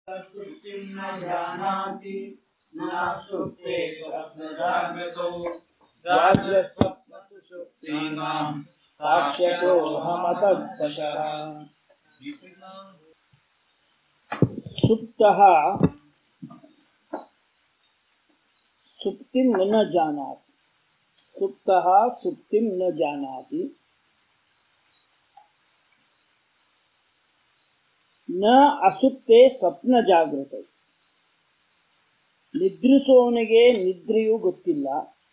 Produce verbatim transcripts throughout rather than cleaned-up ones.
सुप्तिं न जानाति न सुप्ते स्वप्नजाग्रतो जाग्रत्स्वप्नसुषुप्तीनां साक्ष्यतोऽहमतर्दशः सुप्तः सुप्तिं न जानाति सुप्तः सुप्तिं न जानाति न ಅಸುಪ್ತೆ ಸ್ವಪ್ನ ಜಾಗೃತ ನಿದ್ರಿಸೋನಿಗೆ ನಿದ್ರೆಯೂ ಗೊತ್ತಿಲ್ಲ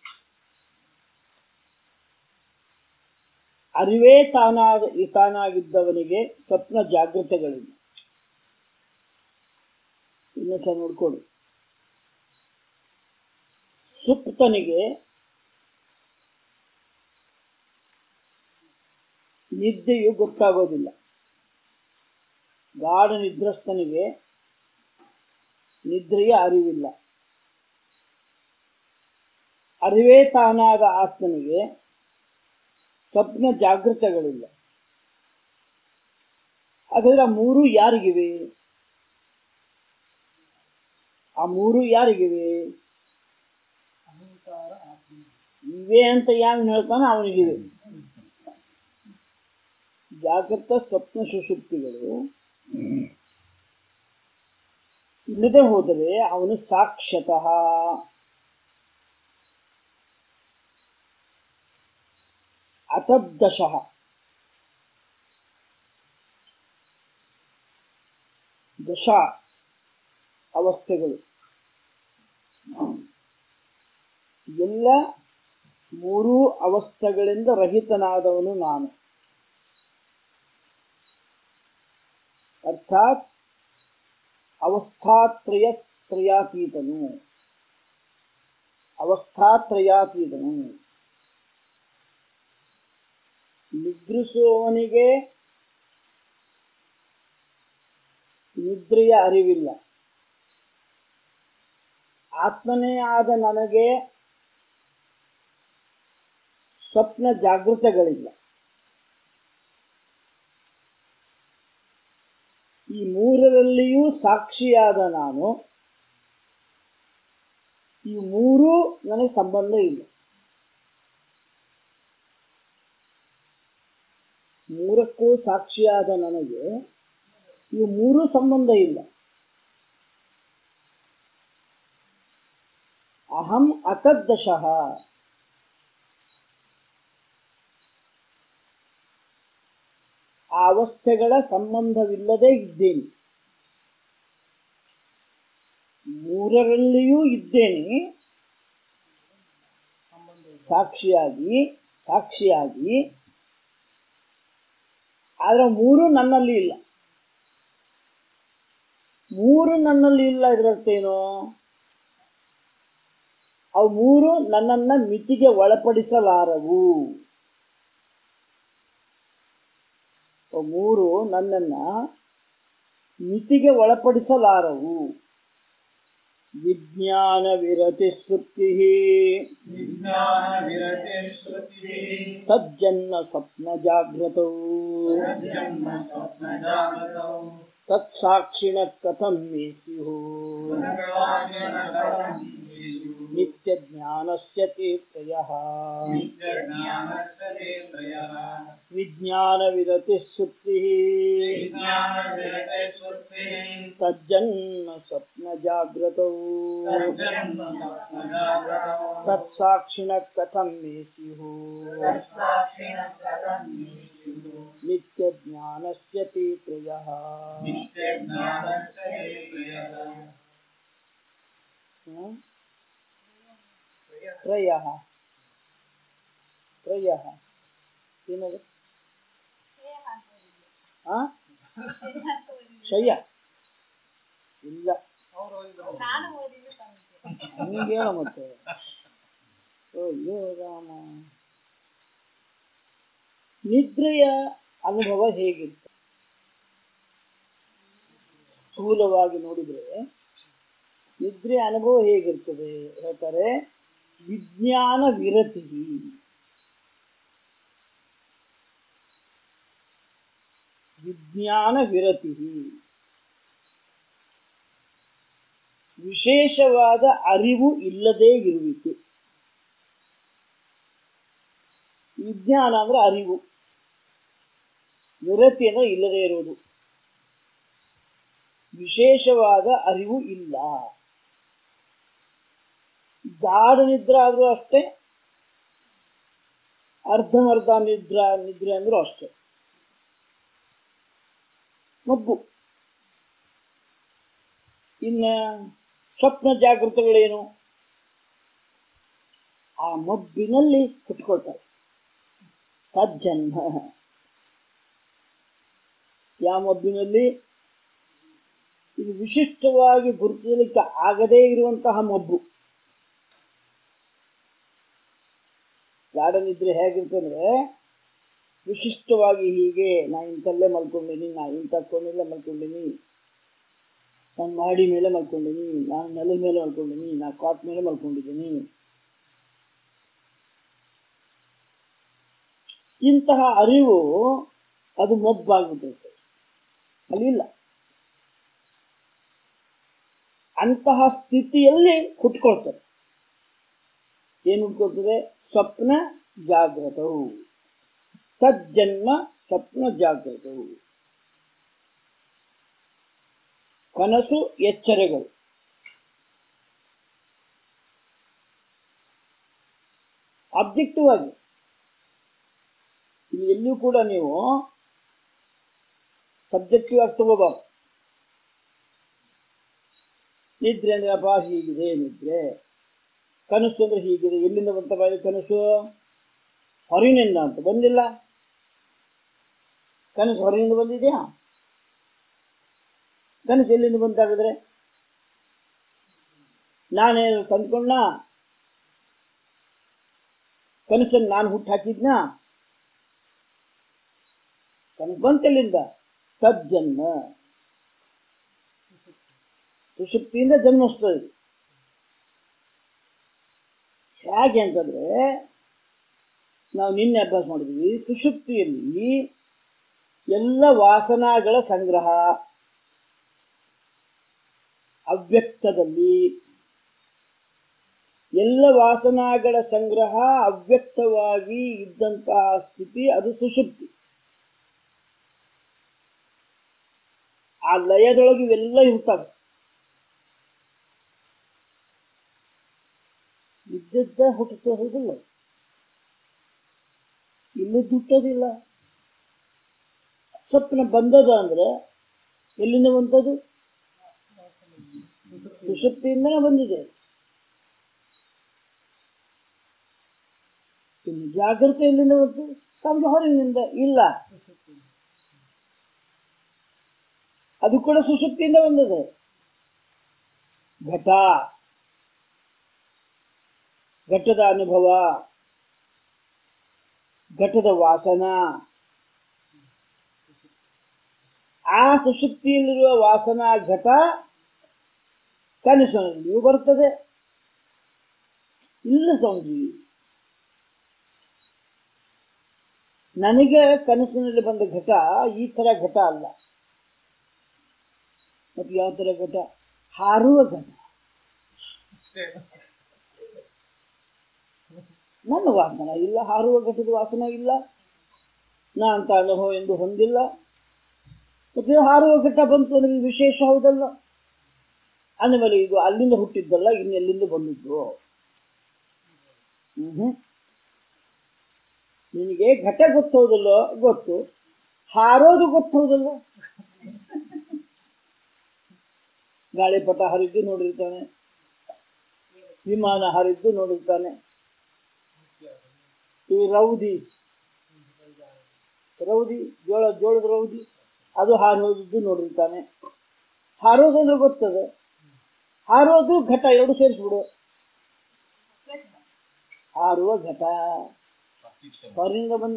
ಅರಿವೇ ತಾನಾಗ ತಾನಾಗಿದ್ದವನಿಗೆ ಸ್ವಪ್ನ ಜಾಗೃತಗಳಿಲ್ಲ. ಇನ್ನು ಸಹ ನೋಡ್ಕೊಳ್ಳಿ, ಸುಪ್ತನಿಗೆ ನಿದ್ದೆಯು ಗೊತ್ತಾಗೋದಿಲ್ಲ, ಗಾಢ ನಿದ್ರಸ್ಥನಿಗೆ ನಿದ್ರೆಯ ಅರಿವಿಲ್ಲ. ಅರಿವೇ ತಾನಾದ ಆತ್ಮನಿಗೆ ಸ್ವಪ್ನ ಜಾಗೃತಗಳಿಲ್ಲ. ಹಾಗಾದ್ರೆ ಆ ಮೂರು ಯಾರಿಗಿವೆ? ಆ ಮೂರು ಯಾರಿಗಿವೆ? ಇವೆ ಅಂತ ಯಾವನು ಹೇಳ್ತಾನೆ ಅವನಿಗಿವೆ. ಜಾಗೃತ ಸ್ವಪ್ನ ಸುಷುಪ್ತಿಗಳು ಇಲ್ಲದೆ ಹೋದರೆ ಅವನು ಸಾಕ್ಷತಃ ಅತದ್ದಶಃ ದಶ ಅವಸ್ಥೆಗಳು ಎಲ್ಲ ಮೂರೂ ಅವಸ್ಥೆಗಳಿಂದ ರಹಿತನಾದವನು ನಾನು. ಅರ್ಥಾತ್ ಅವಸ್ಥಾತ್ರಯ ತ್ರಯಾತೀತನು ಅವಸ್ಥಾತ್ರಯಾತೀತನು ನಿದ್ರಿಸುವವನಿಗೆ ನಿದ್ರೆಯ ಅರಿವಿಲ್ಲ, ಆತ್ಮನೇ ಆದ ನನಗೆ ಸ್ವಪ್ನ ಜಾಗೃತಗಳಿಲ್ಲ. ಈ ಮೂರರಲ್ಲಿಯೂ ಸಾಕ್ಷಿಯಾದ ನಾನು, ಈ ಮೂರೂ ನನಗೆ ಸಂಬಂಧ ಇಲ್ಲ. ಮೂರಕ್ಕೂ ಸಾಕ್ಷಿಯಾದ ನನಗೆ ಇವು ಮೂರೂ ಸಂಬಂಧ ಇಲ್ಲ. ಅಹಂ ಅತದ್ದಶಃ, ಆ ಅವಸ್ಥೆಗಳ ಸಂಬಂಧವಿಲ್ಲದೆ ಇದ್ದೇನೆ. ಮೂರರಲ್ಲಿಯೂ ಇದ್ದೇನೆ ಸಾಕ್ಷಿಯಾಗಿ ಸಾಕ್ಷಿಯಾಗಿ ಆದರೆ ಮೂರು ನನ್ನಲ್ಲಿ ಇಲ್ಲ. ಮೂರು ನನ್ನಲ್ಲಿ ಇಲ್ಲ ಇದರರ್ಥೇನೋ, ಅವು ಮೂರು ನನ್ನನ್ನು ಮಿತಿಗೆ ಒಳಪಡಿಸಲಾರವು. ಮೂರು ನನ್ನನ್ನು ಮಿತಿಗೆ ಒಳಪಡಿಸಲಾರವು. ವಿಜ್ಞಾನ ವಿರತಿ ಶ್ರುತಿ ತಜ್ಜನ್ಮ ಸ್ವಪ್ನ ಜಾಗೃತೌ ತತ್ಸಾಕ್ಷಿಣ ಕಥಂ ಮೇ ಸ್ಯುಃ ನಿತ್ಯ ಜ್ಞಾನಸ್ಯ ತೇ ತ್ರಯಃ ವಿಜ್ಞಾನ ವಿರತಿ ಶ್ರುತಿ ತಜ್ಜನ್ಮ ಸ್ವಪ್ನ ಜಾಗೃತೌ ತತ್ಸಾಕ್ಷಿಣ ಕಥಂ ಮೇ ಸ್ಯುಃ ನಿತ್ಯ ಜ್ಞಾನಸ್ಯ ತೇ ತ್ರಯಃ. ತ್ರಯಃ ತ್ರಯಃ ಏನದು? ಶಯ್ಯ ಇಲ್ಲ, ಹಂಗೆ ಹೇಳ ಮತ್ತೆ. ಅಯ್ಯೋ ರಾಮ, ನಿದ್ರೆಯ ಅನುಭವ ಹೇಗಿತ್ತು? ಸ್ಥೂಲವಾಗಿ ನೋಡಿದ್ರೆ ನಿದ್ರೆ ಅನುಭವ ಹೇಗಿರ್ತದೆ ಹೇಳ್ತಾರೆ. ವಿಜ್ಞಾನ ವಿರತಿ, ವಿಜ್ಞಾನ ವಿರತಿ ವಿಶೇಷವಾದ ಅರಿವು ಇಲ್ಲದೇ ಇರುವಿಕೆ. ವಿಜ್ಞಾನ ಅಂದ್ರೆ ಅರಿವು, ವಿರತಿ ಅಂದ್ರೆ ಇಲ್ಲದೇ ಇರುವುದು. ವಿಶೇಷವಾದ ಅರಿವು ಇಲ್ಲ. ಗಾಢ ನಿದ್ರೆ ಆದ್ರೂ ಅಷ್ಟೇ, ಅರ್ಧಮರ್ಧ ನಿದ್ರಾ ನಿದ್ರೆ ಅಂದ್ರೂ ಅಷ್ಟೇ. ಮಬ್ಬು. ಇನ್ನ ಸ್ವಪ್ನ ಜಾಗೃತಗಳೇನು? ಆ ಮಬ್ಬಿನಲ್ಲಿ ಕುತ್ಕೊಳ್ತಾರೆ. ತಜ್ಜನ್ಮ. ಯಾವ ಮಬ್ಬಿನಲ್ಲಿ? ಇದು ವಿಶಿಷ್ಟವಾಗಿ ಗುರುತಿಸಲಿಕ್ಕೆ ಆಗದೇ ಇರುವಂತಹ ಮಬ್ಬು. ಗಾಢ ನಿದ್ರೆ ಹೇಗಿರ್ತಂದ್ರೆ ವಿಶಿಷ್ಟವಾಗಿ ಹೀಗೆ ನಾ ಇಂಥಲ್ಲೇ ಮಲ್ಕೊಂಡೀನಿ, ನಾ ಇಂಥ ಕೋಣೆಲ್ಲೇ ಮಲ್ಕೊಂಡೀನಿ, ನಾನು ಮಾಡಿ ಮೇಲೆ ಮಲ್ಕೊಂಡೀನಿ, ನಾನು ನೆಲದ ಮೇಲೆ ಮಲ್ಕೊಂಡೀನಿ, ನಾ ಕಾಟ್ ಮೇಲೆ ಮಲ್ಕೊಂಡಿದ್ದೀನಿ. ಇಂತಹ ಅರಿವು ಅದು ಮಬ್ಬಾಗ್ಬಿಟ್ಟಿರುತ್ತೆ, ಅಲ್ಲಿಲ್ಲ. ಅಂತಹ ಸ್ಥಿತಿಯಲ್ಲಿ ಹುಟ್ಕೊಳ್ತಾರೆ. ಏನು ಹುಟ್ಕೊಳ್ತದೆ? ಸ್ವಪ್ನ ಜಾಗೃತವು. ತಜ್ಜನ್ಮ ಸ್ವಪ್ನ ಜಾಗೃತವು. ಕನಸು ಎಚ್ಚರಗಳು. ಆಬ್ಜೆಕ್ಟಿವ್ ಆಗಿ ಇಲ್ಲಿ ಎಲ್ಲಿಯೂ ಕೂಡ ನೀವು ಸಬ್ಜೆಕ್ಟಿವ್ ಆಗಿ ತಗೋಬಾರ್ದು. ನಿದ್ರೆ ಅಂದ್ರೆ ಅಪ್ಪ ಹೀಗಿದೆ ನಿದ್ರೆ, ಕನಸು ಅಂದ್ರೆ ಹೀಗಿದೆ. ಎಲ್ಲಿಂದ ಬಂತ ಬಾಯಿ ಕನಸು? ಹೊರಗಿನಿಂದ ಅಂತ ಬಂದಿಲ್ಲ. ಕನಸು ಹೊರಗಿನಿಂದ ಬಂದಿದೆಯಾ? ಕನಸು ಎಲ್ಲಿಂದ ಬಂತಾಗಿದ್ರೆ? ನಾನೇ ತಂದ್ಕೊಂಡ ಕನಸನ್ನು ನಾನು ಹುಟ್ಟು ಹಾಕಿದ್ನ? ಕನಸು ಬಂತೆಲ್ಲಿಂದ? ತಜ್ಜನ್ಮ. ಸುಷುಪ್ತಿಯಿಂದ ಜನ್ಮಿಸ್ತದೆ. ಹೇಗೆ ಅಂತಂದ್ರೆ ನಾವು ನಿನ್ನೆ ಅಭ್ಯಾಸ ಮಾಡಿದ್ವಿ, ಸುಷುಪ್ತಿಯಲ್ಲಿ ಎಲ್ಲ ವಾಸನಾಗಳ ಸಂಗ್ರಹ, ಅವ್ಯಕ್ತದಲ್ಲಿ ಎಲ್ಲ ವಾಸನಾಗಳ ಸಂಗ್ರಹ ಅವ್ಯಕ್ತವಾಗಿ ಇದ್ದಂತಹ ಸ್ಥಿತಿ ಅದು ಸುಷುಪ್ತಿ. ಆ ಲಯದೊಳಗೆ ಇವೆಲ್ಲ ಇರ್ತವೆ. ಇದ್ದದ್ದ ಹುಟ್ಟುತ್ತ ಹೋಗಿಲ್ಲ, ಇಲ್ಲದ್ದು ಹುಟ್ಟೋದಿಲ್ಲ. ಸ್ವಪ್ನ ಬಂದದ ಅಂದ್ರೆ ಎಲ್ಲಿಂದ ಬಂದದು? ಸುಷುಪ್ತಿಯಿಂದನೇ ಬಂದಿದೆ. ಇನ್ನು ಜಾಗೃತಿ ಎಲ್ಲಿಂದ ಬಂತು? ತಮಗೆ ಹೊರಗಿನಿಂದ ಇಲ್ಲ. ಅದು ಕೂಡ ಸುಷುಪ್ತಿಯಿಂದ ಬಂದಿದೆ. ಘಟ, ಘಟದ ಅನುಭವ, ಘಟದ ವಾಸನ, ಆ ಸುಷುಪ್ತಿಯಲ್ಲಿರುವ ವಾಸನಾ ಘಟ ಕನಸಿನಲ್ಲಿಯೂ ಬರ್ತದೆ. ಇಲ್ಲ ಸ್ವಾಮೀಜಿ, ನನಗೆ ಕನಸಿನಲ್ಲಿ ಬಂದ ಘಟ ಈ ತರ ಘಟ ಅಲ್ಲ. ಮತ್ತೆ ಯಾವ ತರ ಘಟ? ಹಾರುವ ಘಟ. ನನ್ನ ವಾಸನ ಇಲ್ಲ, ಹಾರುವ ಘಟದ ವಾಸನ ಇಲ್ಲ, ನಾ ಅಂತ ಅನುಭವ ಎಂದು ಹೊಂದಿಲ್ಲ. ಮತ್ತೆ ಹಾರುವ ಘಟ ಬಂತು ಅಂದ್ರೆ ವಿಶೇಷ ಹೌದಲ್ಲ? ಅಂದಮೇಲೆ ಇದು ಅಲ್ಲಿಂದ ಹುಟ್ಟಿದ್ದಲ್ಲ, ಇನ್ನೆಲ್ಲಿಂದ ಬಂದಿದ್ದು? ಹ್ಮ್ ನಿನಗೆ ಘಟ ಗೊತ್ತೋದಲ್ಲೋ? ಗೊತ್ತು. ಹಾರೋದು ಗೊತ್ತೋದಲ್ಲ? ಗಾಳಿಪಟ ಹರಿದ್ದು ನೋಡಿರ್ತಾನೆ, ವಿಮಾನ ಹರಿದ್ದು ನೋಡಿರ್ತಾನೆ. ಈ ರೌದಿ ರೌದಿ ಜೋಳ ಜೋಳದ ರೌದಿ ಅದು ಹಾರಿ ಹೋಗಿದ್ದು ನೋಡಿರ್ತಾನೆ. ಹಾರೋದು ಅಂದ್ರೆ ಗೊತ್ತದೆ. ಹಾರೋದು ಘಟ ಎರಡು ಸೇರಿಸ್ಬಿಡು. ಹಾರುವ ಘಟ ಹೊರಗಿಂದ ಬಂದ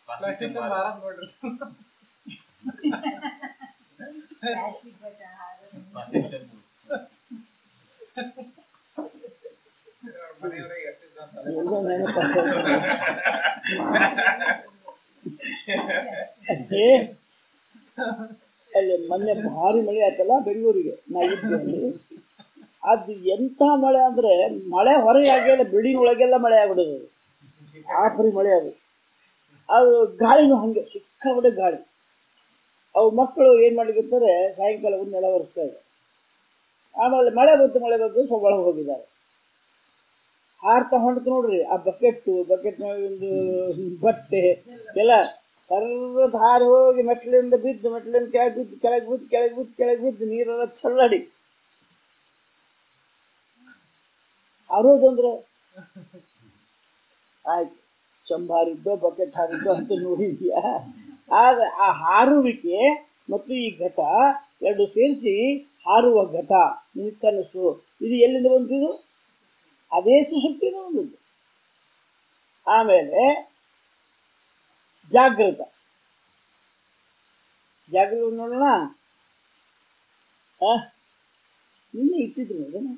ಎಲ್ಲ ನೆನಪ. ಅಲ್ಲಿ ಮೊನ್ನೆ ಭಾರಿ ಮಳೆ ಆಯ್ತಲ್ಲ ಬೆಂಗಳೂರಿಗೆ, ನಾ ಇದ್ದೆ ಅಲ್ಲಿ. ಅದು ಎಂಥ ಮಳೆ ಅಂದರೆ ಮಳೆ ಹೊರಗೆ ಆಗಿಲ್ಲ, ಬಿಲ್ಡಿಂಗ್ ಒಳಗೆಲ್ಲ ಮಳೆ ಆಗ್ಬಿಡೋದು, ಆ ಪರಿ ಮಳೆ ಅದು. ಅದು ಗಾಳಿನೂ ಹಾಗೆ ಸಿಕ್ಕಾಬಿಟ್ಟೆ ಗಾಳಿ. ಅವು ಮಕ್ಕಳು ಏನು ಮಾಡ್ಲಿಕ್ಕಿರ್ತಾರೆ, ಸಾಯಂಕಾಲ ಒಂದು ನೆಲ ಒರೆಸ್ತಾ ಇದ್ದಾರೆ. ಆಮೇಲೆ ಮಳೆ ಬಂತು ಮಳೆ ಬಂತು ಸ್ವಲ್ಪ ಒಳಗೆ ಹೋಗಿದ್ದಾರೆ. ಹಾರ್ತಾ ಹೊಂಡ್ತು ನೋಡ್ರಿ, ಆ ಬಕೆಟ್ಟು ಬಕೆಟ್ ಒಂದು ಬಟ್ಟೆ ಎಲ್ಲ ಸರ್ವದ ಹಾರಿ ಹೋಗಿ ಮೆಟ್ಲಿಂದ ಬಿದ್ದು, ಮೆಟ್ಲಿಂದ ಕೆಳಗೆ ಬಿದ್ದು ಕೆಳಗೆ ಬಿದ್ದು ಕೆಳಗೆ ಬಿದ್ದು ಕೆಳಗೆ ಬಿದ್ದು ನೀರೆಲ್ಲ ಚಲ್ಲಾಡಿ ಅರೋದಂದ್ರೆ ಆಯ್ತು. ಚಂಬಾರಿದ್ದೋ ಬಕೆಟ್ ಹಾರಿದ್ದೋ ಅಂತ ನೋಡಿದ್ಯಾ? ಆಗ ಆ ಹಾರುವಿಕೆ ಮತ್ತು ಈ ಘಟ ಎರಡು ಸೇರಿಸಿ ಹಾರುವ ಘಟ ನಿನ್ನ ಕನಸು, ಇದು ಎಲ್ಲಿಂದ ಬಂತಿದ್ದು? ಅದೇ ಸುಶಕ್ತಿಯಿಂದ ಬಂದದ್ದು. ಆಮೇಲೆ ಜಾಗೃತ, ಜಾಗೃತ ನೋಡೋಣ. ನಿನ್ನೆ ಇಟ್ಟಿದ್ರು ಅದನ್ನು,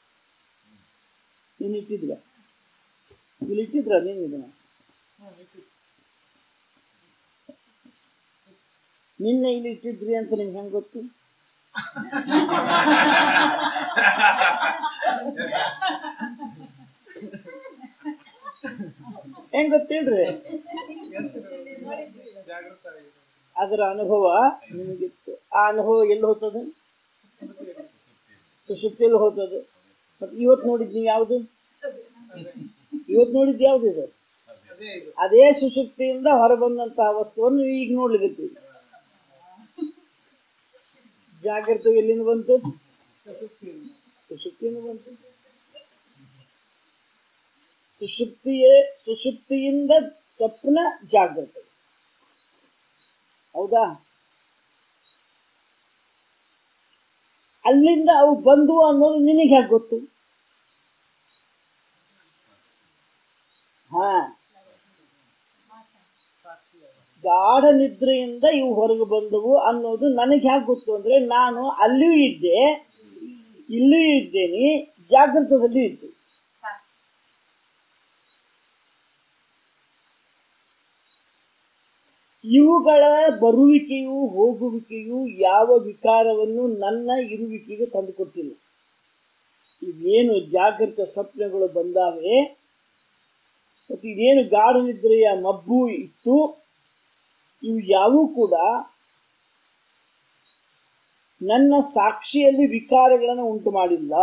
ನೀನು ಇಟ್ಟಿದ್ರ ಇಲ್ಲಿ ಇಟ್ಟಿದ್ರ ನೀನು ಇದನ್ನ ನಿನ್ನೆ ಇಲ್ಲಿ ಇಟ್ಟಿದ್ರಿ ಅಂತ ನಿಮ್ಗೆ ಹೆಂಗೆ ಗೊತ್ತು? ಹೆಂಗ್ ಗೊತ್ತೇಳ್ರಿ? ಅದರ ಅನುಭವ ನಿಮಗಿತ್ತು. ಆ ಅನುಭವ ಎಲ್ಲಿ ಹೋಗ್ತದೆ? ಸುಶುಪ್ತಿಯಲ್ಲಿ ಹೋಗ್ತದೆ. ಮತ್ತೆ ಇವತ್ತು ನೋಡಿದ್ ನೀವು ಯಾವುದು? ಇವತ್ತು ನೋಡಿದ್ ಯಾವ್ದು? ಇದು ಅದೇ ಸುಶುಪ್ತಿಯಿಂದ ಹೊರಬಂದಂತಹ ವಸ್ತುವನ್ನು ಈಗ ನೋಡ್ಲಿಕ್ಕೆ. ಜಾಗೃತ ಎಲ್ಲಿಂದ ಬಂತು? ಸುಶುಪ್ತಿಯಿಂದ ಬಂತು. ಸುಶುಪ್ತಿಯೇ ಸುಶುಪ್ತಿಯಿಂದ ಸ್ವಪ್ನ ಜಾಗೃತ, ಹೌದಾ? ಅಲ್ಲಿಂದ ಅವು ಬಂದು ಅನ್ನೋದು ನಿನಗೆ ಹೇಗೆ ಗೊತ್ತು? ಹಾ, ಗಾಢ ನಿದ್ರೆಯಿಂದ ಇವು ಹೊರಗೆ ಬಂದವು ಅನ್ನೋದು ನನಗೆ ಹೇಗೆ ಗೊತ್ತು ಅಂದ್ರೆ, ನಾನು ಅಲ್ಲಿಯೂ ಇದ್ದೆ, ಇಲ್ಲಿಯೂ ಇದ್ದೇನೆ, ಜಾಗೃತದಲ್ಲಿ ಇದ್ದೆ. ಇವುಗಳ ಬರುವಿಕೆಯು ಹೋಗುವಿಕೆಯು ಯಾವ ವಿಕಾರವನ್ನು ನನ್ನ ಇರುವಿಕೆಗೆ ತಂದುಕೊಟ್ಟಿಲ್ಲ. ಇವೇನು ಜಾಗೃತ ಸ್ವಪ್ನಗಳು ಬಂದಾವೆ ಮತ್ತು ಇದೇನು ಗಾಢ ನಿದ್ರೆಯ ಮಬ್ಬು ಇತ್ತು, ಇವು ಯಾವೂ ಕೂಡ ನನ್ನ ಸಾಕ್ಷಿಯಲ್ಲಿ ವಿಕಾರಗಳನ್ನು ಉಂಟು ಮಾಡಿಲ್ಲ.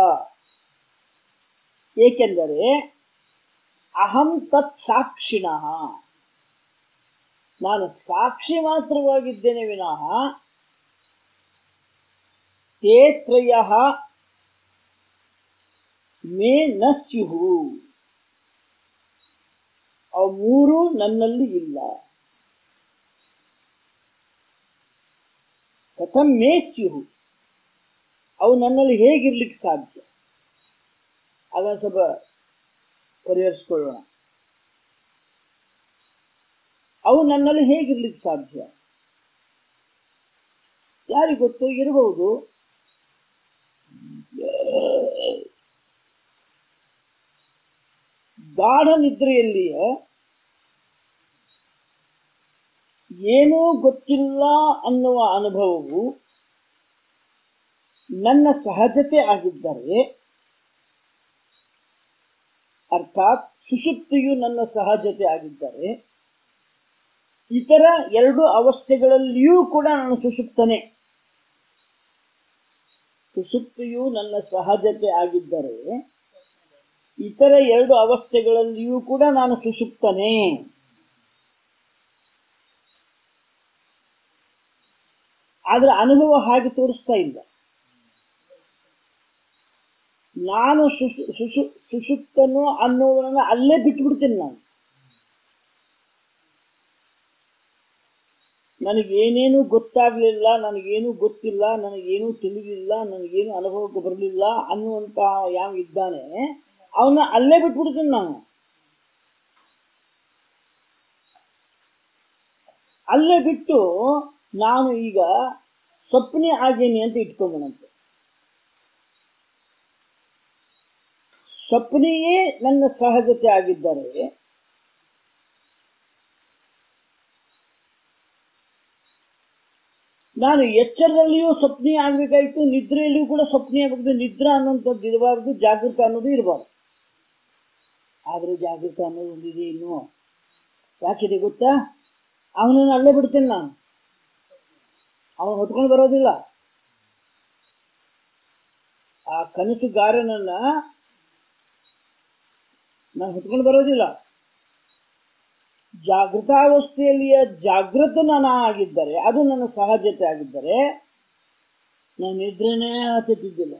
ಏಕೆಂದರೆ ಅಹಂ ತತ್ ಸಾಕ್ಷಿಣಃ, ನಾನು ಸಾಕ್ಷಿ ಮಾತ್ರವಾಗಿದ್ದೇನೆ ವಿನಃ ತೇ ತ್ರಯಃ ಮೇ ನ ಸ್ಯುಹು, ಅವು ಮೂರು ನನ್ನಲ್ಲಿ ಇಲ್ಲ. ಕಥಂ ಮೇ ಸ್ಯುಹು, ಅವು ನನ್ನಲ್ಲಿ ಹೇಗಿರ್ಲಿಕ್ಕೆ ಸಾಧ್ಯ? ಅದನ್ನು ಸ್ವಲ್ಪ ಪರಿಹರಿಸ್ಕೊಳ್ಳೋಣ. ಅವು ನನ್ನಲ್ಲಿ ಹೇಗಿರ್ಲಿಕ್ಕೆ ಸಾಧ್ಯ? ಯಾರಿಗೆ ಗೊತ್ತು? ಇರಬಹುದು. ಗಾಢ ನಿದ್ರೆಯಲ್ಲಿಯೇ ಏನೂ ಗೊತ್ತಿಲ್ಲ ಅನ್ನುವ ಅನುಭವವು ನನ್ನ ಸಹಜತೆ ಆಗಿದ್ದರೆ, ಅರ್ಥಾತ್ ಸುಷುಪ್ತಿಯು ನನ್ನ ಸಹಜತೆ ಆಗಿದ್ದರೆ, ಇತರ ಎರಡು ಅವಸ್ಥೆಗಳಲ್ಲಿಯೂ ಕೂಡ ನಾನು ಸುಷುಪ್ತನೇ. ಸುಷುಪ್ತಿಯು ನನ್ನ ಸಹಜತೆ ಆಗಿದ್ದರೆ ಇತರ ಎರಡು ಅವಸ್ಥೆಗಳಲ್ಲಿಯೂ ಕೂಡ ನಾನು ಸುಷುಪ್ತನೇ. ಆದ್ರೆ ಅನುಭವ ಹಾಗೆ ತೋರಿಸ್ತಾ ಇಲ್ಲ. ನಾನು ಸುಷು ಸುಷು ಸುಷುಪ್ತನು ಅನ್ನೋದನ್ನ ಅಲ್ಲೇ ಬಿಟ್ಬಿಡ್ತೀನಿ. ನಾನು ನನಗೇನೇನು ಗೊತ್ತಾಗ್ಲಿಲ್ಲ, ನನಗೇನು ಗೊತ್ತಿಲ್ಲ, ನನಗೇನು ತಿಳಿಲಿಲ್ಲ, ನನಗೇನು ಅನುಭವಕ್ಕೆ ಬರಲಿಲ್ಲ ಅನ್ನುವಂತ ಯಾವ ಇದ್ದಾನೆ ಅವನ್ನ ಅಲ್ಲೇ ಬಿಟ್ಬಿಡ್ತೀನಿ. ನಾನು ಅಲ್ಲೇ ಬಿಟ್ಟು ನಾನು ಈಗ ಸ್ವಪ್ನೆ ಆಗೇನಿ ಅಂತ ಇಟ್ಕೊಂಡನಂತೆ. ಸ್ವಪ್ನೆಯೇ ನನ್ನ ಸಹಜತೆ ಆಗಿದ್ದರೆ ನಾನು ಎಚ್ಚರದಲ್ಲಿಯೂ ಸ್ವಪ್ನಿ ಆಗ್ಬೇಕಾಯ್ತು, ನಿದ್ರೆಯಲ್ಲಿಯೂ ಕೂಡ ಸ್ವಪ್ನಿ ಆಗಬೇಕು. ನಿದ್ರಾ ಅನ್ನೋಂಥದ್ದು ಇರಬಾರ್ದು, ಜಾಗೃತ ಅನ್ನೋದು ಇರಬಾರ್ದು. ಆದರೆ ಜಾಗೃತ ಅನ್ನೋದು ಒಂದಿದೆ ಇನ್ನು. ಯಾಕಿದೆ ಗೊತ್ತಾ? ಅವನನ್ನು ಅಲ್ಲೇ ಬಿಡ್ತೇನೆ ನಾನು, ಅವನು ಹೊತ್ಕೊಂಡು ಬರೋದಿಲ್ಲ. ಆ ಕನಸುಗಾರನನ್ನ ನಾನು ಹೊತ್ಕೊಂಡು ಬರೋದಿಲ್ಲ. ಜಾಗೃತಾವಸ್ಥೆಯಲ್ಲಿಯ ಜಾಗೃತ ನಾನು ಆಗಿದ್ದರೆ, ಅದು ನನ್ನ ಸಹಜತೆ ಆಗಿದ್ದರೆ, ನಾನು ನಿದ್ರೆನೇ ಹತ್ತಿದ್ದಿಲ್ಲ.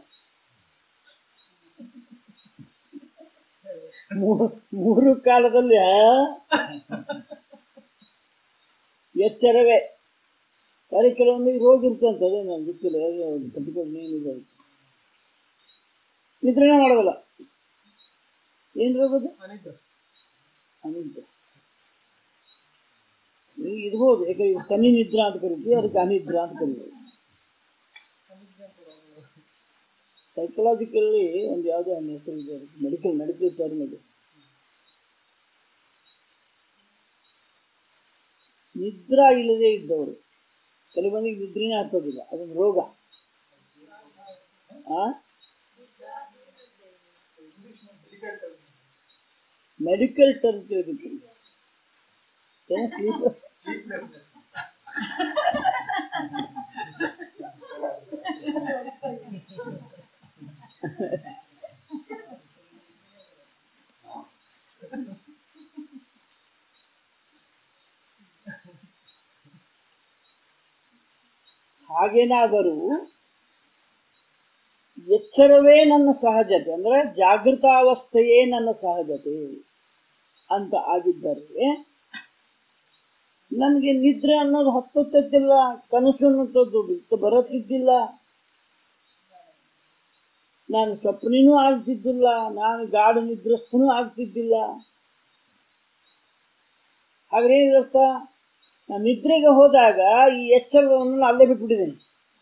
ಮೂರು ಕಾಲದಲ್ಲಿ ಎಚ್ಚರವೇ. ಯಾರು ಕೆಲವೊಂದು ರೋಗ ಇರ್ತಂತ, ಅದೇ ನಾನು ಗೊತ್ತಿಲ್ಲ, ಪರ್ಟಿಕ್ಯುಲರ್ ಏನಿದೆ, ನಿದ್ರೆನೇ ಮಾಡೋದಿಲ್ಲ. ಏನ್ ರೋಗ ಅದು? ಅನಿದ್ದೆ ಇರ್ಬೋದು. ಯಾಕಂದ್ರೆ ಕನಿ ನಿದ್ರಾ ಅಂತ ಕರಿತೀವಿ, ಅದಕ್ಕೆ ಅನಿದ್ರಾ ಅಂತ ಕರೀಬೋದು. ಸೈಕಲಾಜಿಕಲ್ಲಿ ಒಂದು ಯಾವುದೋ ಒಂದು ಹೆಸರು ಇದೆ, ಮೆಡಿಕಲ್ ಮೆಡಿಕಲ್ ಟರ್ಮ್ ಇದೆ. ನಿದ್ರಾ ಇಲ್ಲದೆ ಇದ್ದವರು ಕೆಲವೊಂದಿಗೆ ನಿದ್ರೆನೇ ಹತ್ತೋದಿಲ್ಲ, ಅದೊಂದು ರೋಗ. ಆ ಮೆಡಿಕಲ್ ಟರ್ಮ್ ಕೇಳಿರ್ತೀವಿ. ಹಾಗೇನಾದರೂ ಎಚ್ಚರವೇ ನನ್ನ ಸಹಜತೆ, ಅಂದ್ರೆ ಜಾಗೃತಾವಸ್ಥೆಯೇ ನನ್ನ ಸಹಜತೆ ಅಂತ ಆಗಿದ್ದರೆ ನನಗೆ ನಿದ್ರೆ ಅನ್ನೋದು ಹತ್ತುತ್ತಿದ್ದಿಲ್ಲ, ಕನಸು ಅನ್ನೋದು ಬಿಟ್ಟು ಬರುತ್ತಿದ್ದಿಲ್ಲ, ನಾನು ಸ್ವಪ್ನಿನೂ ಆಗ್ತಿದ್ದಿಲ್ಲ, ನಾನು ಗಾಢ ನಿದ್ರಸ್ಥನೂ ಆಗ್ತಿದ್ದಿಲ್ಲ. ಹಾಗಾದ್ರೆ ಏನಿರತ್ತ? ನಾನು ನಿದ್ರೆಗೆ ಹೋದಾಗ ಈ ಎಚ್ಚರವನ್ನು ಅಲ್ಲೇ ಬಿಟ್ಬಿಟ್ಟಿದ್ದೇನೆ.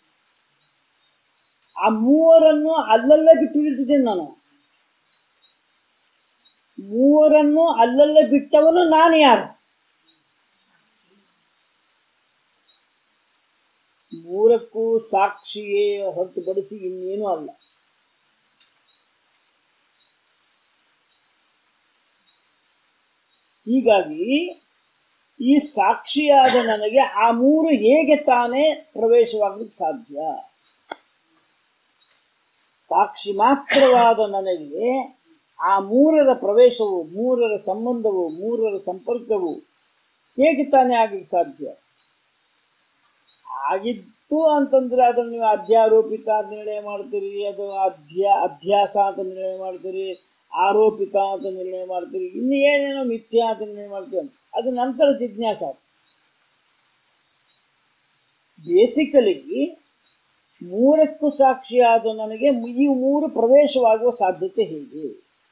ಆ ಮೂವರನ್ನು ಅಲ್ಲಲ್ಲೇ ಬಿಟ್ಟು ಬಿಟ್ಟಿದ್ದೇನೆ ನಾನು. ಮೂವರನ್ನು ಅಲ್ಲಲ್ಲೇ ಬಿಟ್ಟವನು ನಾನು ಯಾರು? ಮೂರಕ್ಕೂ ಸಾಕ್ಷಿಯೇ ಹೊರತುಪಡಿಸಿ ಇನ್ನೇನು ಅಲ್ಲ. ಹೀಗಾಗಿ ಈ ಸಾಕ್ಷಿಯಾದ ನನಗೆ ಆ ಮೂರು ಹೇಗೆ ತಾನೇ ಪ್ರವೇಶವಾಗಲಿಕ್ಕೆ ಸಾಧ್ಯ? ಸಾಕ್ಷಿ ಮಾತ್ರವಾದ ನನಗೆ ಆ ಮೂರರ ಪ್ರವೇಶವು, ಮೂರರ ಸಂಬಂಧವು, ಮೂರರ ಸಂಪರ್ಕವು ಹೇಗೆ ತಾನೇ ಆಗಲಿಕ್ಕೆ ಸಾಧ್ಯ? ಆಗಿತ್ತು ಅಂತಂದ್ರೆ ಅದನ್ನು ನೀವು ಅಧ್ಯಾರೋಪಿತ ಅಂತ ನಿರ್ಣಯ ಮಾಡ್ತೀರಿ, ಅದು ಅಧ್ಯ ಅಧ್ಯಾಸ ಅಂತ ನಿರ್ಣಯ ಮಾಡ್ತೀರಿ, ಆರೋಪಿತ ಅಂತ ನಿರ್ಣಯ ಮಾಡ್ತೀರಿ, ಇನ್ನು ಏನೇನೋ ಮಿಥ್ಯಾ ಅಂತ ನಿರ್ಣಯ ಮಾಡ್ತೀವಿ. ಅದು ನಂತರ ಜಿಜ್ಞಾಸ. ಬೇಸಿಕಲಿ ಮೂರಕ್ಕೂ ಸಾಕ್ಷಿಯಾದ ನನಗೆ ಈ ಮೂರು ಪ್ರವೇಶವಾಗುವ ಸಾಧ್ಯತೆ ಹೇಗೆ?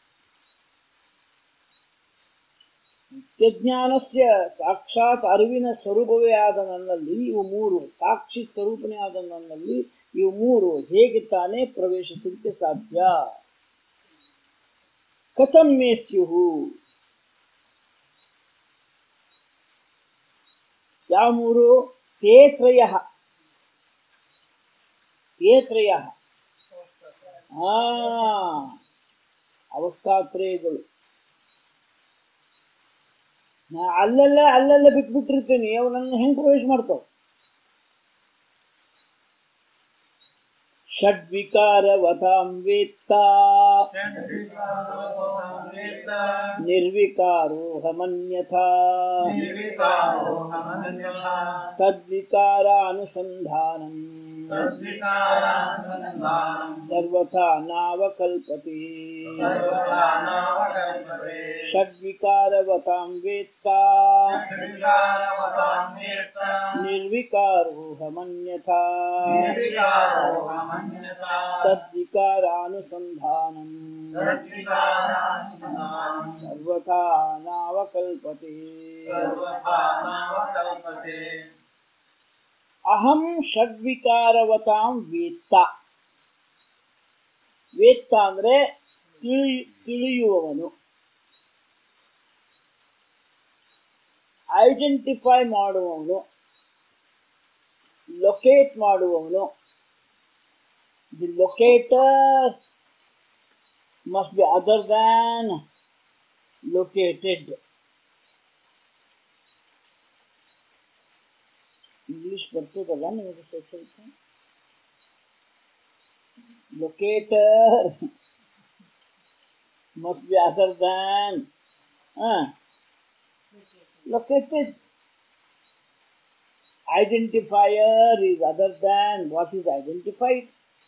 ನಿತ್ಯಜ್ಞಾನಸ್ಯ ಸಾಕ್ಷಾತ್ ಅರಿವಿನ ಸ್ವರೂಪವೇ ಆದ ನನ್ನಲ್ಲಿ ಇವು ಮೂರು, ಸಾಕ್ಷಿ ಸ್ವರೂಪನೇ ಆದ ನನ್ನಲ್ಲಿ ಇವು ಮೂರು ಹೇಗೆ ತಾನೇ ಪ್ರವೇಶಿಸಲಿಕ್ಕೆ ಸಾಧ್ಯ? ಕಥಂ ಮೇ ಸ್ಯುಹು? ಯಾವ ಮೂರು? ತೇ ತ್ರಯಃ. ತೇ ತ್ರಯಃ ಆ ಅವಸ್ಥಾತ್ರಯಗಳು. ನಾ ಅಲ್ಲೆಲ್ಲ ಅಲ್ಲೆಲ್ಲ ಬಿಟ್ಬಿಟ್ಟಿರ್ತೀನಿ, ಅವು ನನ್ನ ಹೆಂಗೆ ಪ್ರವೇಶ ಮಾಡ್ತಾವ? ಷಡ್ವಿಕಾರವತಾಂ ವೇತ್ತ ನಿರ್ವಿಕಾರೋಹಮನ್ಯಥಾ ತದ್ವಿಕಾರಾನುಸಂಧಾನಂ ಸರ್ವಥಾ ನಾವಕಲ್ಪತೆ. ಷಡ್ವಿಕಾರವತಾಂ ವೇತ್ತ ನಿರ್ವಿಕಾರೋಹಮನ್ಯಥಾ ತದ್ವಿಕಾರಾನುಸಂಧಾನಂ ಸರ್ವಥಾ ನಾವಕಲ್ಪತೆ. ಅಹಂ ಷಡ್ವಿಕಾರವತಾಂ ವೇತ್ತ. ವೇತ್ತ ಅಂದ್ರೆ ತಿಳಿ ತಿಳಿಯುವವನು, ಐಡೆಂಟಿಫೈ ಮಾಡುವವನು. ಲೊಕೇಟ್ ಮಾಡುವವನು. The locator must be other than located. English ಬರ್ತದಲ್ಲ ನಿಮಗೆ ಸ್ವಲ್ಪ? Locator must be other than uh, located. Identifier is other than what is identified.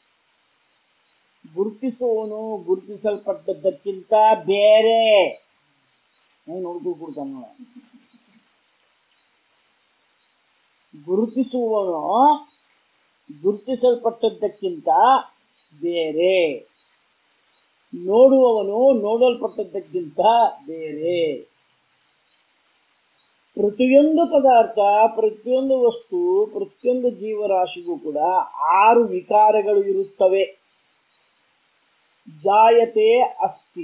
ಗುರುತಿಸುವವನು ಗುರುತಿಸಲ್ಪಟ್ಟದ್ದಕ್ಕಿಂತ ಬೇರೆ. ನೋಡ್ಕೊ ಕೊಡ್ತಾನ. ಗುರುತಿಸುವವನು ಗುರುತಿಸಲ್ಪಟ್ಟದ್ದಕ್ಕಿಂತ ಬೇರೆ. ನೋಡುವವನು ನೋಡಲ್ಪಟ್ಟದ್ದಕ್ಕಿಂತ ಬೇರೆ. ಪ್ರತಿಯೊಂದು ಪದಾರ್ಥ, ಪ್ರತಿಯೊಂದು ವಸ್ತು, ಪ್ರತಿಯೊಂದು ಜೀವರಾಶಿಗೂ ಕೂಡ ಆರು ವಿಕಾರಗಳು ಇರುತ್ತವೆ. ಜಾಯತೆ ಅಸ್ತಿ,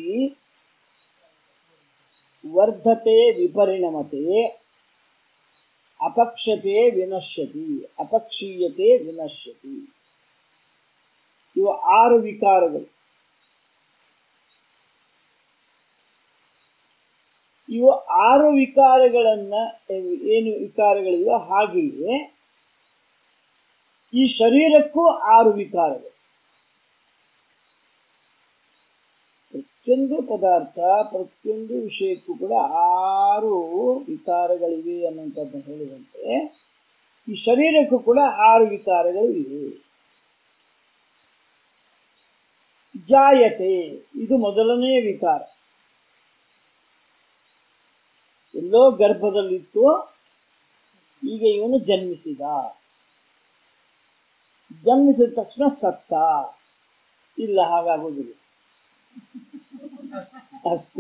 ವರ್ಧತೆ ವಿಪರಿಣಮತೆ, ಅಪಕ್ಷತೆ ವಿನಶ್ಯತಿ, ಅಪಕ್ಷೀಯತೆ ವಿನಶ್ಯತಿ. ಇವು ಆರು ವಿಕಾರಗಳು. ಇವು ಆರು ವಿಕಾರಗಳನ್ನ ಏನು ವಿಕಾರಗಳಿವೆ ಹಾಗೆಯೇ ಈ ಶರೀರಕ್ಕೂ ಆರು ವಿಕಾರಗಳು. ಪ್ರತಿಯೊಂದು ಪದಾರ್ಥ, ಪ್ರತಿಯೊಂದು ವಿಷಯಕ್ಕೂ ಕೂಡ ಆರು ವಿಕಾರಗಳಿವೆ ಅನ್ನುವಂಥದ್ದನ್ನು ಹೇಳಿದಂತೆ ಈ ಶರೀರಕ್ಕೂ ಕೂಡ ಆರು ವಿಕಾರಗಳು ಇವೆ. ಜಾಯತೆ ಇದು ಮೊದಲನೆಯ ವಿಕಾರ. ಎಲ್ಲೋ ಗರ್ಭದಲ್ಲಿತ್ತು, ಈಗ ಇವನು ಜನ್ಮಿಸಿದ. ಜನ್ಮಿಸಿದ ತಕ್ಷಣ ಸತ್ತ. ಇಲ್ಲ, ಹಾಗಾಗೋದಿಲ್ಲ. ಅಷ್ಟೇ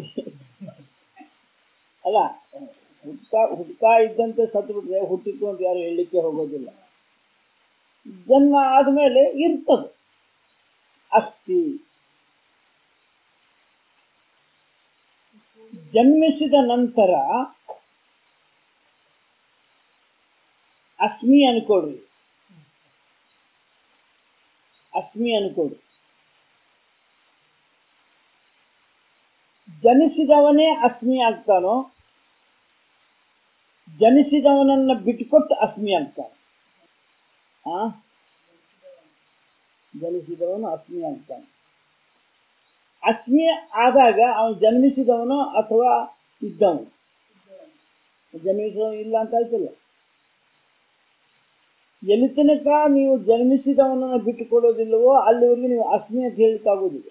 ಅಲ್ಲ, ಹುಡ್ಕಾ ಹುಡ್ಕಾ ಇದ್ದಂತೆ ಸತ್ತು ಬಿಟ್ರೆ ಹುಟ್ಟಿತು ಅಂತ ಯಾರು ಹೇಳಲಿಕ್ಕೆ ಹೋಗೋದಿಲ್ಲ. ಜನ್ಮ ಆದ್ಮೇಲೆ ಇರ್ತದೆ. ಅಸ್ಥಿ ಜನ್ಮಿಸಿದ ನಂತರ ಅಸ್ಮಿ ಅನ್ಕೊಡ್ರಿ, ಅಸ್ಮಿ ಅನ್ಕೊಡ್ರಿ. ಜನಿಸಿದವನೇ ಅಸ್ಮಿ ಆಗ್ತಾನೋ, ಜನಿಸಿದವನನ್ನ ಬಿಟ್ಕೊಟ್ಟು ಅಸ್ಮಿ ಆಗ್ತಾನೆ? ಆ ಜನಿಸಿದವನು ಅಸ್ಮಿ ಆಗ್ತಾನೆ. ಅಸ್ಮಿ ಆದಾಗ ಅವನು ಜನ್ಮಿಸಿದವನು ಅಥವಾ ಇದ್ದವನು? ಜನ್ಮಿಸಿದವನು ಇಲ್ಲ ಅಂತ ಆಯ್ತಲ್ಲ. ಎಲ್ಲಿ ತನಕ ನೀವು ಜನ್ಮಿಸಿದವನನ್ನು ಬಿಟ್ಟುಕೊಡೋದಿಲ್ಲವೋ ಅಲ್ಲಿವರೆಗೂ ನೀವು ಅಸ್ಮಿ ಅಂತ ಹೇಳಿಕ್ಕಾಗೋದಿಲ್ಲ.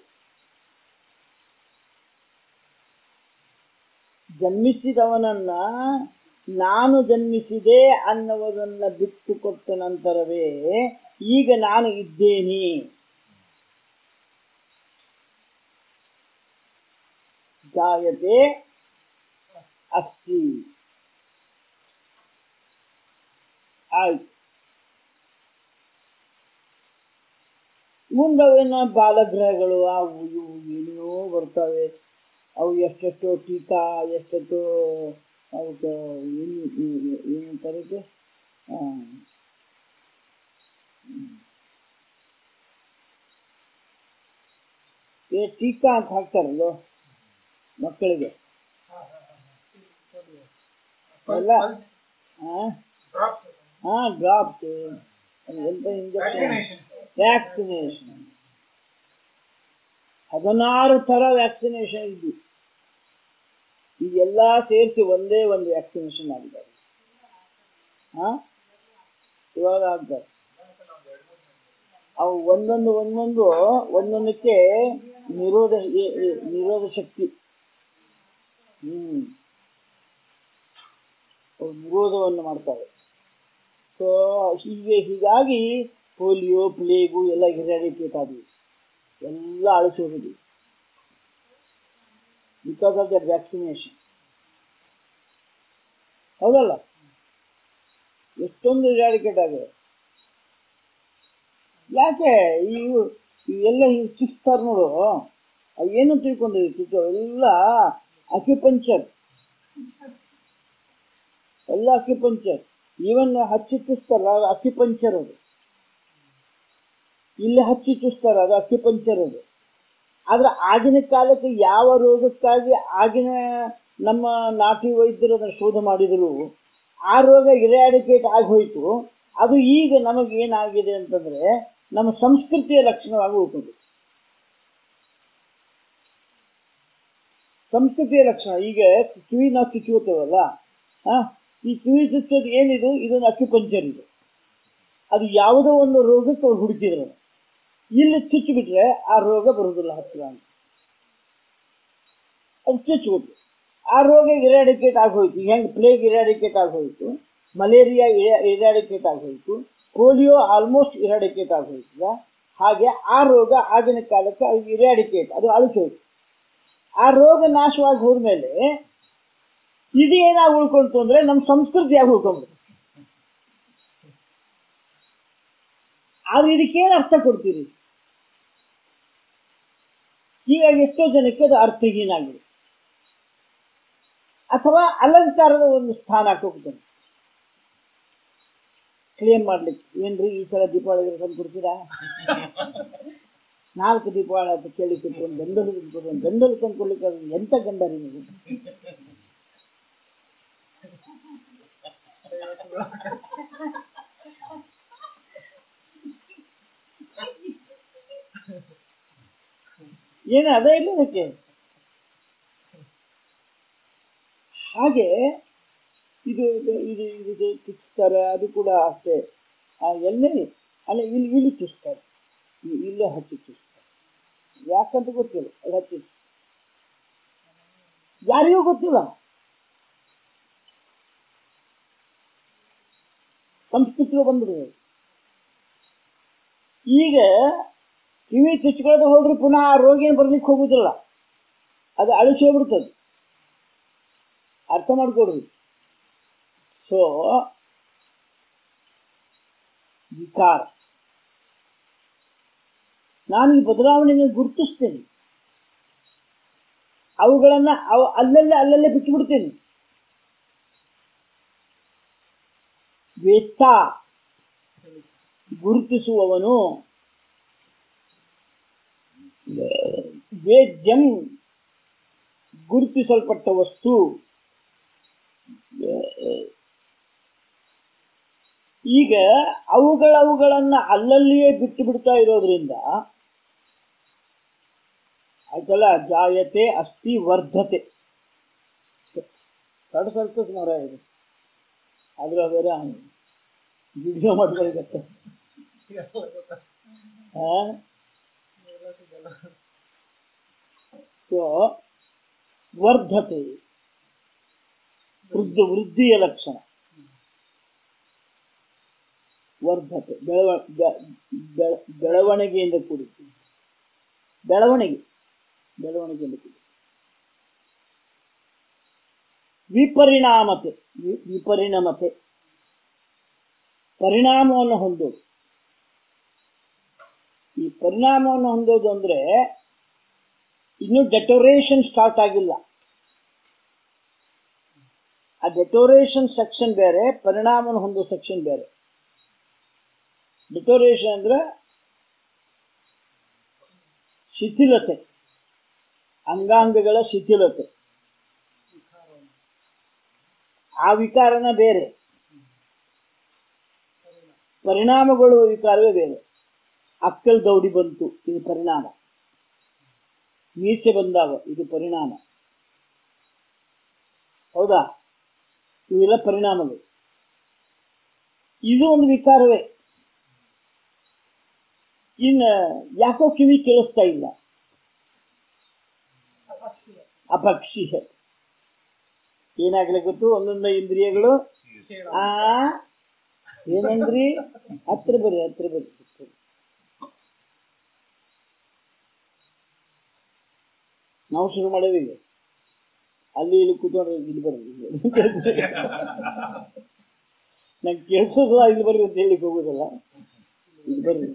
ಜನ್ಮಿಸಿದವನನ್ನ ನಾನು ಜನ್ಮಿಸಿದೆ ಅನ್ನುವುದನ್ನ ಬಿಟ್ಟುಕೊಟ್ಟ ನಂತರವೇ ಈಗ ನಾನು ಇದ್ದೇನೆ. ಜಾಯತೆ ಅಸ್ತಿ ಆಯ್ತು. ಮುಂದವೇನ ಬಾಲಗ್ರಹಗಳು ಅವು ಇವು ಏನೇನೋ ಬರ್ತವೆ. ಅವು ಎಷ್ಟೆಷ್ಟೋ ಟೀಕಾ, ಎಷ್ಟೆಷ್ಟೋ ಅವಕ್ಕೆ ಏನು ಏನಂತಾರಕ್ಕೆ ಏ ಟೀಕಾ ಅಂತ ಹಾಕ್ತಾರಲ್ಲೋ ಮಕ್ಕಳಿಗೆ ಎಲ್ಲ. ಹಾ, ಡ್ರಾಪ್ಸ್, ಎಂತ ಇಂಜೆಕ್ಷನ್, ವ್ಯಾಕ್ಸಿನೇಷನ್, ಹದಿನಾರು ಥರ ವ್ಯಾಕ್ಸಿನೇಷನ್ ಇದ್ದು ಈಗೆಲ್ಲ ಸೇರಿಸಿ ಒಂದೇ ಒಂದು ವ್ಯಾಕ್ಸಿನೇಷನ್ ಆಗಿದ್ದಾರೆ. ಹಾ, ಇವಾಗ ಆಗ್ತಾರೆ. ಅವು ಒಂದೊಂದು ಒಂದೊಂದು ಒಂದೊಂದಕ್ಕೆ ನಿರೋಧ ನಿರೋಧ ಶಕ್ತಿ, ಹ್ಮ್ ನಿರೋಧವನ್ನು ಮಾಡ್ತಾರೆ. ಸೊ ಹೀಗೆ ಹೀಗಾಗಿ ಪೋಲಿಯೋ, ಪ್ಲೇಗು ಎಲ್ಲ ಇರಾಡಿಕೇಟ್ ಆದವು, ಎಲ್ಲ ಅಳಿಸಿ ಹೋಗಿದ್ವಿ ಬಿಕಾಸ್ ಆಫ್ ದಟ್ ವ್ಯಾಕ್ಸಿನೇಷನ್. ಹೌದಲ್ಲ? ಎಷ್ಟೊಂದು ಇರಾಡಿಕೇಟ್ ಆಗಿದೆ. ಯಾಕೆ ಇವು ಇವೆಲ್ಲ ಇವು ಚುಸ್ತಾರೆ ನೋಡು, ಅವು ಏನು ತಿಳ್ಕೊಂಡಿರ್ತಿತ್ತು ಎಲ್ಲ ಅಕ್ಯುಪಂಚರ್, ಎಲ್ಲ ಅಕ್ಯುಪಂಚರ್. ಈವನ್ ಹಚ್ಚಿ ಚುಸ್ತಾರಲ್ಲ ಅದು ಅಕ್ಯುಪಂಕ್ಚರ್ ಅದು. ಇಲ್ಲಿ ಹಚ್ಚಿ ಚುಸ್ತಾರ ಅದು ಅಕ್ಯುಪಂಕ್ಚರ್ ಅದು. ಆದ್ರೆ ಆಗಿನ ಕಾಲಕ್ಕೆ ಯಾವ ರೋಗಕ್ಕಾಗಿ ಆಗಿನ ನಮ್ಮ ನಾಟಿ ವೈದ್ಯರು ಅದನ್ನು ಶೋಧ ಮಾಡಿದ್ರು ಆ ರೋಗ ಇರಾಡಿಕೇಟ್ ಆಗಿ ಹೋಯಿತು. ಅದು ಈಗ ನಮಗೆ ಏನಾಗಿದೆ ಅಂತಂದ್ರೆ ನಮ್ಮ ಸಂಸ್ಕೃತಿಯ ಲಕ್ಷಣವಾಗಿ ಉಳ್ಕೊಂಡು, ಸಂಸ್ಕೃತಿಯ ಲಕ್ಷಣ. ಈಗ ಕಿವಿ ನಾವು ಚುಚ್ಚುತ್ತೇವಲ್ಲ, ಹಾಂ, ಈ ಕಿವಿ ಚುಚ್ಚೋದು ಏನಿದು, ಇದೊಂದು ಅಕ್ಯುಪಂಕ್ಚರ್ ಇದು. ಅದು ಯಾವುದೋ ಒಂದು ರೋಗಕ್ಕೆ ಅವ್ರು ಹುಡುಕಿದ್ರು, ಇಲ್ಲಿ ಚುಚ್ಚಿಬಿಟ್ರೆ ಆ ರೋಗ ಬರುವುದಿಲ್ಲ ಹತ್ತಿರ ಅಂತ. ಅದು ಚುಚ್ಚಿಬಿಟ್ರು ಆ ರೋಗ ಇರಾಡಿಕೇಟ್ ಆಗೋಯ್ತು. ಹೆಂಗೆ ಪ್ಲೇಗ್ ಇರಾಡಿಕೇಟ್ ಆಗೋಯ್ತು, ಮಲೇರಿಯಾ ಇರಾಡಿಕೇಟ್ ಆಗೋಯ್ತು, ಪೋಲಿಯೋ ಆಲ್ಮೋಸ್ಟ್ ಇರಾಡಿಕೇಟ್ ಆಗೋಯ್ತದ. ಹಾಗೆ ಆ ರೋಗ ಆಗಿನ ಕಾಲಕ್ಕೆ ಅದು ಇರಾಡಿಕೇಟ್, ಅದು ಅಳಿಸೋಯ್ತು. ಆ ರೋಗ ನಾಶವಾಗಿ ಹೋದ್ಮೇಲೆ ಇದು ಏನಾಗಿ ಉಳ್ಕೊಳ್ತು ಅಂದರೆ ನಮ್ಮ ಸಂಸ್ಕೃತಿಯಾಗಿ ಉಳ್ಕೊಂಡ್ಬಿಡ್ತು. ಆದ್ರೆ ಇದಕ್ಕೇನು ಅರ್ಥ ಕೊಡ್ತೀರಿ? ಹೀಗಾಗಿ ಎಷ್ಟೋ ಜನಕ್ಕೆ ಅದು ಅರ್ಥಹೀನ ಆಗಿದೆ, ಅಥವಾ ಅಲಂಕಾರದ ಒಂದು ಸ್ಥಾನ ಹಾಕೋಗ್ತಾನೆ ಕ್ಲೇಮ್ ಮಾಡ್ಲಿಕ್ಕೆ. ಏನ್ರಿ ಈ ಸಲ ದೀಪಾವಳಿ ತಂದು ಕೊಡ್ತೀರಾ? ನಾಲ್ಕು ದೀಪಾವಳಿ ಅಂತ ಕೇಳಿ ಒಂದು ಗಂಡಲು ತಂದು ಒಂದು ಗಂಡಲು ತಂದು ಕೊಡ್ಲಿಕ್ಕೆ ಅದು ಎಂತ ಗಂಡ ರೀ ನೀವು? ಏನು ಅದೇ ಇಲ್ಲ ಅದಕ್ಕೆ. ಹಾಗೆ ಇದು ಇದು ಇದು ಚುಚ್ತಾರೆ, ಅದು ಕೂಡ ಅಷ್ಟೇ. ಆ ಎಣ್ಣೆ ಅಲ್ಲ ಇಲ್ಲಿ ಇಲ್ಲಿ ಚುಚ್ತಾರೆ, ಇಲ್ಲೇ ಹಚ್ಚಿ ಚುಚ್ತಾರೆ. ಯಾಕಂತ ಗೊತ್ತಿಲ್ಲ, ಅದು ಹಚ್ಚಿ ಯಾರಿಗೂ ಗೊತ್ತಿಲ್ಲ. ಸಂಸ್ಕೃತಿಗೆ ಬಂದ್ಬಿಡುತ್ತೆ. ಈಗ ಕಿವಿ ಚುಚ್ಕೊಳ್ಳೋದು ಹೋದ್ರೆ ಪುನಃ ಆ ರೋಗ ಏನು ಬರ್ಲಿಕ್ಕೆ ಹೋಗುದಿಲ್ಲ, ಅದು ಅಳಿಸಿ ಹೋಗ್ಬಿಡ್ತದೆ. ಅರ್ಥ ಮಾಡ್ಕೊಡ್ರಿ. ಸೊ ವಿಕಾರ, ನಾನು ಈ ಬದಲಾವಣೆಯನ್ನು ಗುರುತಿಸ್ತೇನೆ, ಅವುಗಳನ್ನು ಅವು ಅಲ್ಲಲ್ಲೇ ಅಲ್ಲಲ್ಲೇ ಬಿಟ್ಟುಬಿಡ್ತೇನೆ. ವೇತ್ತ ಗುರುತಿಸುವವನು, ವೇದ್ಯಂ ಗುರುತಿಸಲ್ಪಟ್ಟ ವಸ್ತು. ಈಗ ಅವುಗಳವುಗಳನ್ನು ಅಲ್ಲಲ್ಲಿಯೇ ಬಿಟ್ಟು ಬಿಡ್ತಾ ಇರೋದ್ರಿಂದ ಆಯ್ತಲ್ಲ, ಜಾಯತೆ ಅಸ್ತಿ ವರ್ಧತೆ. ಕಡು ಸ್ವಲ್ಪ ಸುಮಾರ ಇದೆ, ಆದ್ರೆ ಬೇರೆ ವಿಡಿಯೋ ಮಾಡ್ಕೊಳ್ಬೇಕಷ್ಟೆ. ಸೊ ವರ್ಧತೆ ವೃದ್ಧ ವೃದ್ಧಿಯ ಲಕ್ಷಣ. ವರ್ಧತೆ ಬೆಳವ ಬೆಳವಣಿಗೆಯಿಂದ ಕೂಡಿತು. ಬೆಳವಣಿಗೆ ಬೆಳವಣಿಗೆಯಿಂದ ಕೂಡಿತು. ವಿಪರಿಣಾಮತೆ ವಿಪರಿಣಾಮತೆ ಪರಿಣಾಮವನ್ನು ಹೊಂದೋದು. ಈ ಪರಿಣಾಮವನ್ನು ಹೊಂದೋದು ಅಂದರೆ ಇನ್ನೂ ಡೆಟೋರೇಷನ್ ಸ್ಟಾರ್ಟ್ ಆಗಿಲ್ಲ. ಆ ಡೆಟೋರೇಷನ್ ಸೆಕ್ಷನ್ ಬೇರೆ, ಪರಿಣಾಮವನ್ನು ಹೊಂದೋ ಸೆಕ್ಷನ್ ಬೇರೆ. ಡೆಟೋರೇಷನ್ ಅಂದ್ರೆ ಶಿಥಿಲತೆ, ಅಂಗಾಂಗಗಳ ಶಿಥಿಲತೆ, ಆ ವಿಕಾರನ ಬೇರೆ. ಪರಿಣಾಮಗಳು ವಿಕಾರವೇ ಬೇರೆ. ಅಕ್ಕಲ್ ದೌಡಿ ಬಂತು, ಇದು ಪರಿಣಾಮ. ಮೀಸೆ ಬಂದಾಗ ಇದು ಪರಿಣಾಮ. ಹೌದಾ? ಇವೆಲ್ಲ ಪರಿಣಾಮಗಳು. ಇದು ಒಂದು ವಿಕಾರವೇ. ಇನ್ನು ಯಾಕೋ ಕಿವಿ ಕೇಳಿಸ್ತಾ ಇಲ್ಲ, ಅಪಕ್ಷೀಯ. ಏನಾಗ್ಲಿ ಗೊತ್ತು, ಒಂದೊಂದು ಇಂದ್ರಿಯಗಳು ಆ ಏನಂದ್ರಿ, ಹತ್ರ ಬರ್ರಿ ಹತ್ರ ಬರ್ರಿ. ನಾವು ಶುರು ಮಾಡೇವಿ ಈಗ. ಅಲ್ಲಿ ಇಲ್ಲಿ ಕೂತ್ಕೊಂಡ್ರೆ ಇಲ್ಲಿ ಬರ್ರಿ, ನಂಗೆ ಕೇಳಿಸೋದಿಲ್ಲ, ಇಲ್ಲಿ ಬರ್ರಿ ಅಂತ ಹೇಳಿಕ್ ಹೋಗೋದಲ್ಲ, ಇಲ್ಲಿ ಬರ್ರಿ.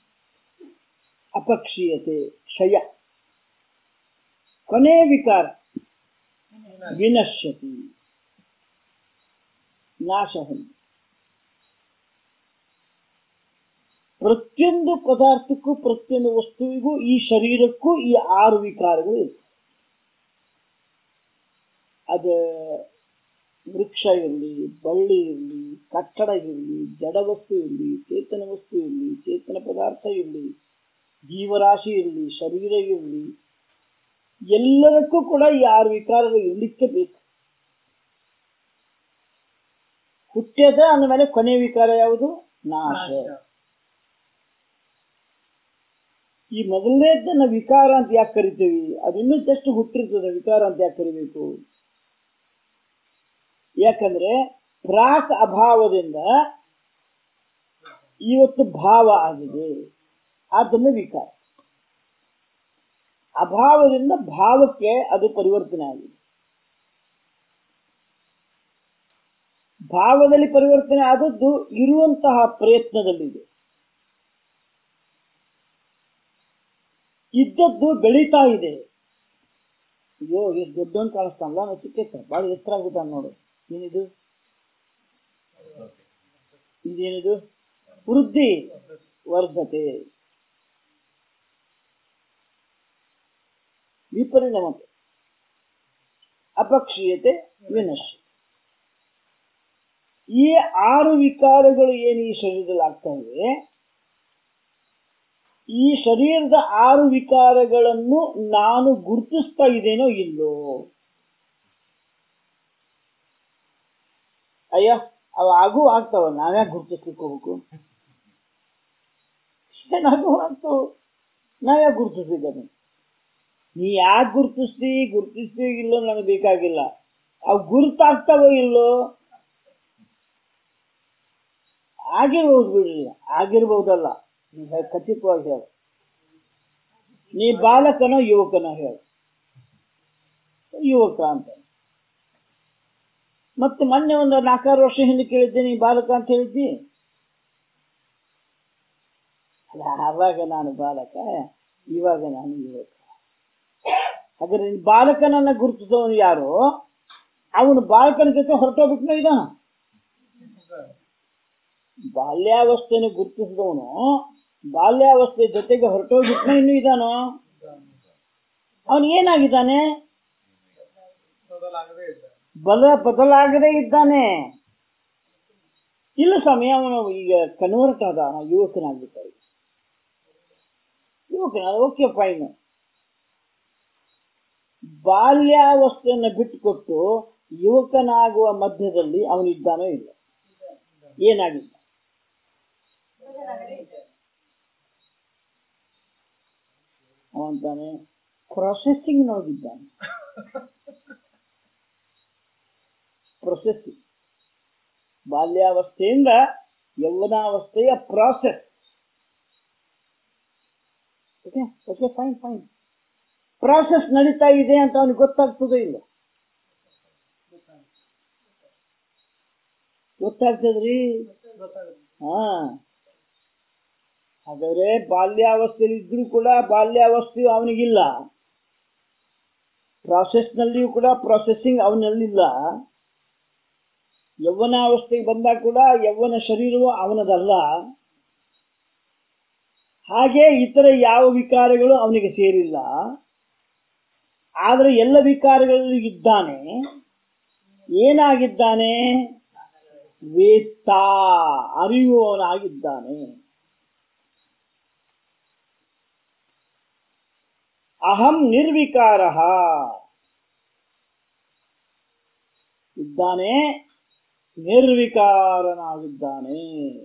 ಅಪಕ್ಷೀಯತೆ, ಕ್ಷಯ, ಕೊನೆ ವಿಕಾರ. ವಿನಶ್ಯತಿ, ನಾಶ ಹೊಂದಿ. ಪ್ರತಿಯೊಂದು ಪದಾರ್ಥಕ್ಕೂ ಪ್ರತಿಯೊಂದು ವಸ್ತುವಿಗೂ ಈ ಶರೀರಕ್ಕೂ ಈ ಆರು ವಿಕಾರಗಳು ಇರ್ತವೆ. ಅದು ವೃಕ್ಷ ಇರಲಿ, ಬಳ್ಳಿ ಇರಲಿ, ಕಟ್ಟಡ ಇರಲಿ, ಜಡ ವಸ್ತು ಇರಲಿ, ಚೇತನ ವಸ್ತು ಇರಲಿ, ಚೇತನ ಪದಾರ್ಥ ಇರಲಿ, ಜೀವರಾಶಿ ಇರಲಿ, ಶರೀರ ಇರಲಿ, ಎಲ್ಲದಕ್ಕೂ ಕೂಡ ಈ ಆರು ವಿಕಾರಗಳು ಇರಲಿಕ್ಕೆ ಬೇಕು. ಹುಟ್ಟ್ಯದ ಅಂದಮೇಲೆ ಕೊನೆಯ ವಿಕಾರ ಯಾವುದು? ನಾಶ. ಈ ಮೊದಲನೇದನ್ನ ವಿಕಾರ ಅಂತ ಯಾಕೆ ಕರಿತೀವಿ? ಅದು ಇನ್ನೂ ಜಸ್ಟ್ ಹುಟ್ಟಿರ್ತದೆ, ವಿಕಾರ ಅಂತ ಯಾಕೆ ಕರಿಬೇಕು? ಯಾಕಂದ್ರೆ ಪ್ರಾಕ್ ಅಭಾವದಿಂದ ಇವತ್ತು ಭಾವ ಆಗಿದೆ, ಆದ್ದರಿಂದ ವಿಕಾರ. ಅಭಾವದಿಂದ ಭಾವಕ್ಕೆ ಅದು ಪರಿವರ್ತನೆ ಆಗಿದೆ. ಭಾವದಲ್ಲಿ ಪರಿವರ್ತನೆ ಆದದ್ದು ಇರುವಂತಹ ಪ್ರಯತ್ನದಲ್ಲಿದೆ. ಇದ್ದದ್ದು ಬೆಳೀತಾ ಇದೆ. ಅಯ್ಯೋ ಎಷ್ಟು ದೊಡ್ಡವನ್ ಕಾಣಿಸ್ತಾನಲ್ಲ, ನಾವು ಚಿಕ್ಕ ಭಾಳ ಎತ್ತರ ಆಗ್ಬಿಟ್ಟ ನೋಡು. ಏನಿದು? ಇದೇನಿದು? ವೃದ್ಧಿ ವರ್ಧತೆ, ವಿಪರಿಣಾಮತೆ, ಅಪಕ್ಷೀಯತೆ, ವಿನಶ್ಯ. ಈ ಆರು ವಿಕಾರಗಳು ಏನು ಈ ಶರೀರದಲ್ಲಿ ಆಗ್ತಾ ಇವೆ, ಈ ಶರೀರದ ಆರು ವಿಕಾರಗಳನ್ನು ನಾನು ಗುರುತಿಸ್ತಾ ಇದ್ದೇನೋ ಇಲ್ಲೋ? ಅಯ್ಯ ಅವ ಆಗು ಆಗ್ತಾವ, ನಾವ್ಯಾಕೆ ಗುರುತಿಸ್ಲಿಕ್ಕೆ ಹೋಗ್ಬೇಕು? ಏನಾಗೂ ಆಗ್ತಾವ, ನಾವ್ಯಾಕೆ ಗುರುತಿಸ್ಲಿಕ್ಕೆ? ನೀ ಯಾಕೆ ಗುರುತಿಸ್ತಿ ಗುರುತಿಸ್ತೀವಿ ಇಲ್ಲೋ ನನಗೆ ಬೇಕಾಗಿಲ್ಲ. ಅವು ಗುರುತಾಗ್ತಾವೋ ಇಲ್ಲೋ? ಆಗಿರ್ಬೋದು, ಬಿಡಲಿಲ್ಲ ಆಗಿರ್ಬಹುದಲ್ಲ, ನೀವು ಖಚಿತವಾಗಿ ಹೇಳು. ನೀ ಬಾಲಕನೋ ಯುವಕನೋ ಹೇಳು. ಯುವಕ ಅಂತ. ಮತ್ತೆ ಮೊನ್ನೆ ಒಂದು ನಾಲ್ಕಾರು ವರ್ಷ ಹಿಂದೆ ಕೇಳಿದ್ದೆ, ನೀ ಬಾಲಕ ಅಂತ ಹೇಳಿದ್ದಿ. ಅಲ್ಲ, ಆವಾಗ ನಾನು ಬಾಲಕ, ಇವಾಗ ನಾನು ಯುವಕ. ಹಾಗಾದ್ರೆ ಬಾಲಕನನ್ನ ಗುರುತಿಸೋನು ಯಾರು? ಅವನು ಬಾಲಕನ ಜೊತೆ ಹೊರಟೋಗ್ಬಿಟ್ನೋ ಇದಾನ. ಬಾಲ್ಯಾವಸ್ಥೆನ ಗುರುತಿಸಿದವನು ಬಾಲ್ಯಾವಸ್ಥೆ ಜೊತೆಗೆ ಹೊರಟೋಗ್ಬಿಟ್ನೋ ಇನ್ನೂ ಇದಾನೋ? ಅವನು ಏನಾಗಿದ್ದಾನೆ? ಬಲ ಬದಲಾಗದೇ ಇದ್ದಾನೆ. ಇಲ್ಲ ಸಮಯ ಅವನು ಈಗ ಕನ್ವರ್ಟ್ ಆದ, ಯುವಕನಾಗ್ಬಿಟ್ಟಾರೆ. ಯುವಕನಾದ, ಓಕೆ ಫೈನ್. ಬಾಲ್ಯಾವಸ್ಥೆಯನ್ನು ಬಿಟ್ಟುಕೊಟ್ಟು ಯುವಕನಾಗುವ ಮಧ್ಯದಲ್ಲಿ ಅವನಿದ್ದಾನೋ ಇಲ್ಲ? ಏನಾಗಿದ್ದ? ಅವಂತಾನೆ ಪ್ರೊಸೆಸಿಂಗ್ ನೋಡಿದ್ದಾನೆ. ಪ್ರೊಸೆಸಿಂಗ್, ಬಾಲ್ಯಾವಸ್ಥೆಯಿಂದ ಯೌವನಾವಸ್ಥೆಯ process. Okay okay fine fine process ನಡೀತಾ ಇದೆ ಅಂತ ಅವನಿಗೆ ಗೊತ್ತಾಗ್ತದೋ ಇಲ್ಲ? ಗೊತ್ತಾಗ್ತದ್ರಿ. ಹಾ, ಹಾಗಾದ್ರೆ ಬಾಲ್ಯಾವಸ್ಥೆಯಲ್ಲಿ ಇದ್ರೂ ಕೂಡ ಬಾಲ್ಯಾವಸ್ಥೆಯು ಅವನಿಗಿಲ್ಲ, ಪ್ರಾಸೆಸ್ನಲ್ಲಿಯೂ ಕೂಡ ಪ್ರಾಸೆಸಿಂಗ್ ಅವನಲ್ಲಿಲ್ಲ. ಯೌವನಾವಸ್ಥೆಗೆ ಬಂದಾಗ ಕೂಡ ಯೌವನ ಶರೀರವು ಅವನದಲ್ಲ. ಹಾಗೆ ಇತರ ಯಾವ ವಿಕಾರಗಳು ಅವನಿಗೆ ಸೇರಿಲ್ಲ. ಆದರೆ ಎಲ್ಲ ವಿಕಾರಗಳಲ್ಲಿ ಇದ್ದಾನೆ. ಏನಾಗಿದ್ದಾನೆ? ವೇತ್ತಾ, ಅರಿಯುವವನಾಗಿದ್ದಾನೆ. ಅಹಂ ನಿರ್ವಿಕಾರ ಇದ್ದಾನೆ, ನಿರ್ವಿಕಾರನಾಗಿದ್ದಾನೆ.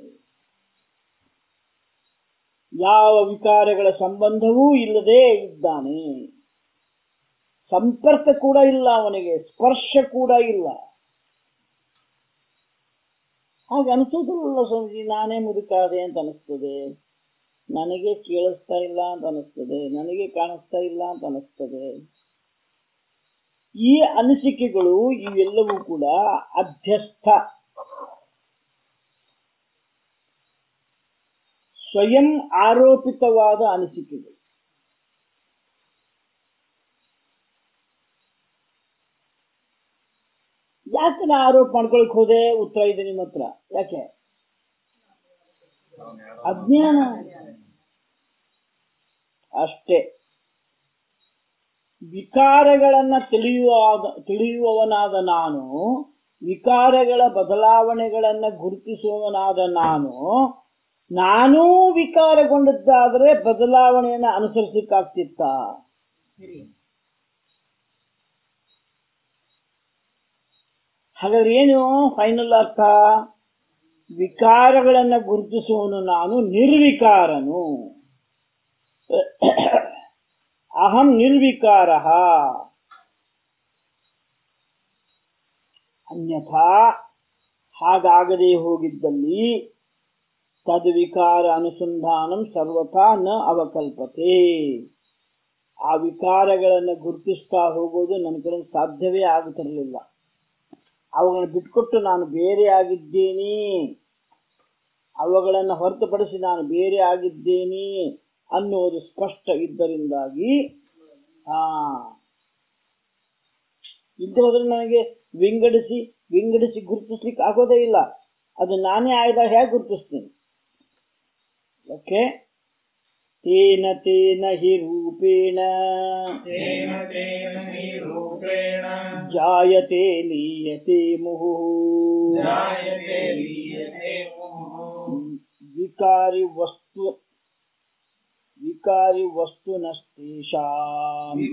ಯಾವ ವಿಕಾರಗಳ ಸಂಬಂಧವೂ ಇಲ್ಲದೆ ಇದ್ದಾನೆ. ಸಂಪರ್ಕ ಕೂಡ ಇಲ್ಲ ಅವನಿಗೆ, ಸ್ಪರ್ಶ ಕೂಡ ಇಲ್ಲ. ಹಾಗೆ ಅನಿಸೋದಿಲ್ಲ ಸ್ವಾಮೀಜಿ, ನಾನೇ ಮುದುಕಾದೆ ಅಂತ ಅನಿಸ್ತದೆ, ನನಗೆ ಕೇಳಿಸ್ತಾ ಇಲ್ಲ ಅಂತ ಅನಿಸ್ತದೆ, ನನಗೆ ಕಾಣಿಸ್ತಾ ಇಲ್ಲ ಅಂತ ಅನಿಸ್ತದೆ. ಈ ಅನಿಸಿಕೆಗಳು ಇವೆಲ್ಲವೂ ಕೂಡ ಅಧ್ಯಸ್ಥ, ಸ್ವಯಂ ಆರೋಪಿತವಾದ ಅನಿಸಿಕೆಗಳು. ನಾ ಆರೋಪ ಮಾಡ್ಕೊಳಕ್ ಹೋದೆ, ಉತ್ತರ ಇದೆ ನಿಮ್ಮ ಹತ್ರ. ಯಾಕೆ? ಅಜ್ಞಾನ ಅಷ್ಟೇ. ವಿಕಾರಗಳನ್ನ ತಿಳಿಯುವಾಗ ತಿಳಿಯುವವನಾದ ನಾನು, ವಿಕಾರಗಳ ಬದಲಾವಣೆಗಳನ್ನ ಗುರುತಿಸುವವನಾದ ನಾನು, ನಾನೂ ವಿಕಾರಗೊಂಡದ್ದಾದರೆ ಬದಲಾವಣೆಯನ್ನು ಅನುಸರಿಸಲಿಕ್ಕಾಗ್ತಿತ್ತ? ಹಾಗಾದ್ರೆ ಏನು ಫೈನಲ್ ಅರ್ಥ? ವಿಕಾರಗಳನ್ನು ಗುರುತಿಸುವವನು ನಾನು, ನಿರ್ವಿಕಾರನು. ಅಹಂ ನಿರ್ವಿಕಾರ. ಅನ್ಯಥಾ ಹಾಗಾಗದೇ ಹೋಗಿದ್ದಲ್ಲಿ ತದ್ವಿಕಾರ ಅನುಸಂಧಾನಂ ಸರ್ವಥಾ ನ ಅವಕಲ್ಪತೆ. ಆ ವಿಕಾರಗಳನ್ನು ಗುರುತಿಸ್ತಾ ಹೋಗೋದು ನನ್ನ ಕಡೆ ಸಾಧ್ಯವೇ ಆಗುತ್ತಿರಲಿಲ್ಲ. ಅವುಗಳನ್ನು ಬಿಟ್ಕೊಟ್ಟು ನಾನು ಬೇರೆ ಆಗಿದ್ದೇನೆ, ಅವುಗಳನ್ನು ಹೊರತುಪಡಿಸಿ ನಾನು ಬೇರೆ ಆಗಿದ್ದೇನೆ ಅನ್ನೋದು ಸ್ಪಷ್ಟ ಇದ್ದರಿಂದಾಗಿ ಆ ಇದ್ದು ಹೋದ್ರೆ ನನಗೆ ವಿಂಗಡಿಸಿ ವಿಂಗಡಿಸಿ ಗುರುತಿಸ್ಲಿಕ್ಕೆ ಆಗೋದೇ ಇಲ್ಲ. ಅದು ನಾನೇ ಆಯ್ದಾಗ ಹೇಗೆ ಗುರುತಿಸ್ತೀನಿ? ಓಕೆ. ತೇನ ತೇನ ಹಿ ರೂಪೇಣ ಜಾಯತೆ ಲೀಯತೆ ಮುಹುಃ ವಿಕಾರಿ ವಸ್ತು ವಿಕಾರಿ ವಸ್ತುನಸ್ತೇಷಾಂ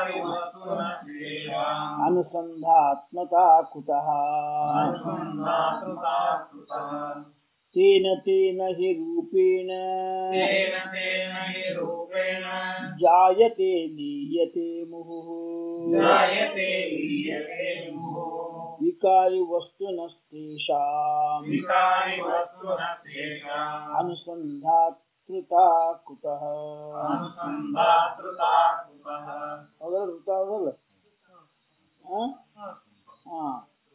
ಅನುಸಂಧಾತ್ಮತಾ ಕುತಃ ತೇನ ತೇನ ಹಿ ರೂಪೇಣ ಜಾಯತೆ ಲೀಯತೆ ಮುಹುಃ ವಿಕಾರಿ ವಸ್ತುನಸ್ತೇಷಾಂ ಅನುಸಂಧಾತೃತಾ ಕುತಃ. ಹೌದಲ್ಲ ಋತ? ಹೌದಲ್ಲ? ಹಾ,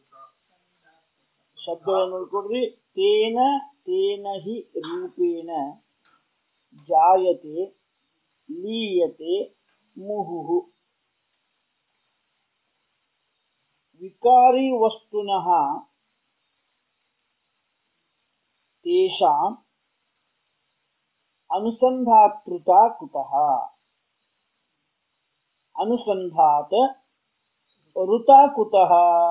ಶಬ್ದವನ್ನು ನೋಡ್ಕೊಡ್ರಿ. ತೇನ ತೇನ ಹಿ ರೂಪೇಣ ಜಾಯತೆ ಲೀಯತೆ ಮುಹುಃ ವಿಕಾರಿ ವಸ್ತುನಃ ತೇಷಾಂ ಅನುಸಂಧಾತೃತಾ ಕುತಃ. ಅನುಸಂಧಾತ ಋತ ಕುತಃ.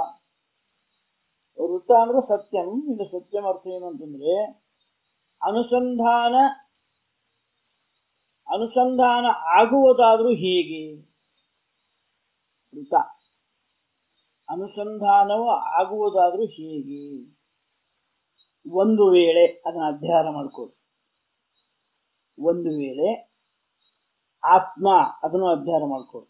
ಋತ ಅಂದ್ರೆ ಸತ್ಯಂ. ಇದು ಸತ್ಯಂ ಅರ್ಥ ಏನು ಅಂತಂದ್ರೆ ಅನುಸಂಧಾನ ಅನುಸಂಧಾನ ಆಗುವುದಾದ್ರೂ ಹೇಗೆ? ಋತ ಅನುಸಂಧಾನವು ಆಗುವುದಾದ್ರೂ ಹೇಗೆ? ಒಂದು ವೇಳೆ ಅದನ್ನು ಅಧ್ಯಯನ ಮಾಡ್ಕೊಳ್ಳಿ. ಒಂದು ವೇಳೆ ಆತ್ಮ, ಅದನ್ನು ಅಧ್ಯಯನ ಮಾಡ್ಕೊಳ್ಳಿ.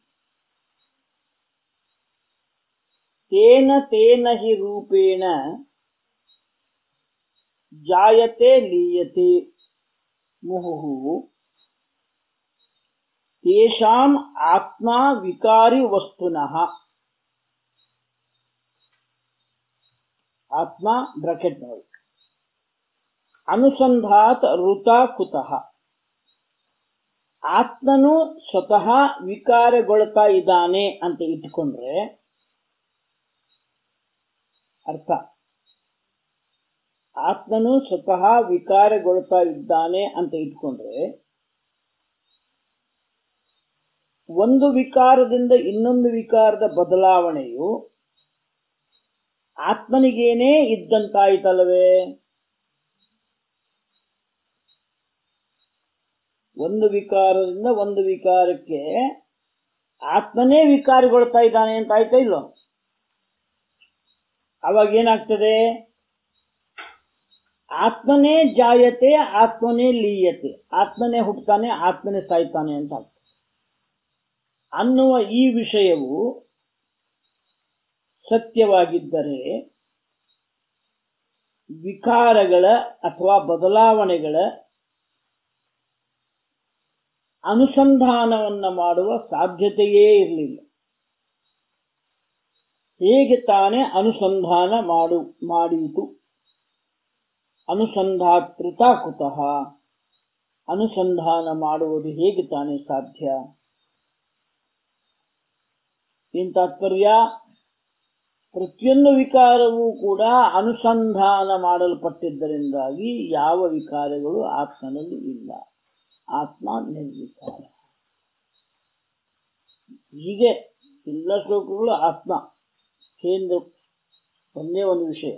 ತೇನ ತೇನ ಹಿ ರೂಪೇಣ ಜಾಯತೆ ಲೀಯತೆ ಮುಹುಃ ತೇಷಾಂ ಆತ್ಮ ವಿಕಾರಿ ವಸ್ತುನಃ. ಆತ್ಮ ಬ್ರಾಕೆಟ್ ನೋಡಿ. ಅನುಸಂಧಾತ ಋತ ಕುತಃ. ಆತ್ಮನು ಸ್ವತಃ ವಿಕಾರಗೊಳ್ತಾ ಇದ್ದಾನೆ ಅಂತ ಇಟ್ಕೊಂಡ್ರೆ ಅರ್ಥ, ಆತ್ಮನು ಸ್ವತಃ ವಿಕಾರಗೊಳ್ತಾ ಇದ್ದಾನೆ ಅಂತ ಇಟ್ಕೊಂಡ್ರೆ ಒಂದು ವಿಕಾರದಿಂದ ಇನ್ನೊಂದು ವಿಕಾರದ ಬದಲಾವಣೆಯು ಆತ್ಮನಿಗೇನೇ ಇದ್ದಂತಾಯ್ತಲ್ವೇ? ಒಂದು ವಿಕಾರದಿಂದ ಒಂದು ವಿಕಾರಕ್ಕೆ ಆತ್ಮನೇ ವಿಕಾರಗೊಳ್ತಾ ಇದ್ದಾನೆ ಅಂತ ಆಯ್ತಾ ಇಲ್ಲೋ? ಅವಾಗ ಏನಾಗ್ತದೆ? ಆತ್ಮನೇ ಜಾಯತೆ ಆತ್ಮನೇ ಲೀಯತೆ. ಆತ್ಮನೇ ಹುಟ್ಟುತ್ತಾನೆ ಆತ್ಮನೇ ಸಾಯ್ತಾನೆ ಅಂತ ಆಗ್ತದೆ ಅನ್ನುವ ಈ ವಿಷಯವು ಸತ್ಯವಾಗಿದ್ದರೆ ವಿಕಾರಗಳ ಅಥವಾ ಬದಲಾವಣೆಗಳ ಅನುಸಂಧಾನವನ್ನು ಮಾಡುವ ಸಾಧ್ಯತೆಯೇ ಇರಲಿಲ್ಲ. ಹೇಗೆ ತಾನೇ ಅನುಸಂಧಾನ ಮಾಡು ಮಾಡೀತು? ಅನುಸಂಧಾತೃತ ಕುತಃ. ಅನುಸಂಧಾನ ಮಾಡುವುದು ಹೇಗೆ ತಾನೇ ಸಾಧ್ಯ? ಏನ್ ತಾತ್ಪರ್ಯ? ಪ್ರತಿಯೊಂದು ವಿಕಾರವೂ ಕೂಡ ಅನುಸಂಧಾನ ಮಾಡಲ್ಪಟ್ಟಿದ್ದರಿಂದಾಗಿ ಯಾವ ವಿಕಾರಗಳು ಆತ್ಮನಲ್ಲಿ ಇಲ್ಲ. ಆತ್ಮ ನಿರ್ವಿಕಾರ. ಹೀಗೆ ಎಲ್ಲ ಶ್ಲೋಕಗಳು ಆತ್ಮ ಕೇಂದ್ರ ಒಂದೇ ಒಂದು ವಿಷಯ.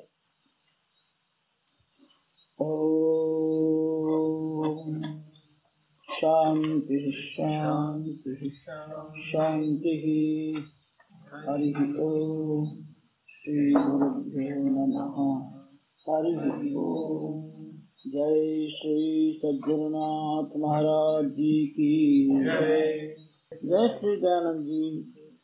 ಓಂ ಶಾಂತಿ ಶಾಂತಿ ಶಾಂತಿ. ಹರಿ ಓಂ ಶ್ರೀ ಗುರುಭ್ಯೋ ನಮಃ. ಹರಿ ಓಂ. जय श्री सद्गुरुनाथ महाराज जी की जय. जय श्री दयानंद जी.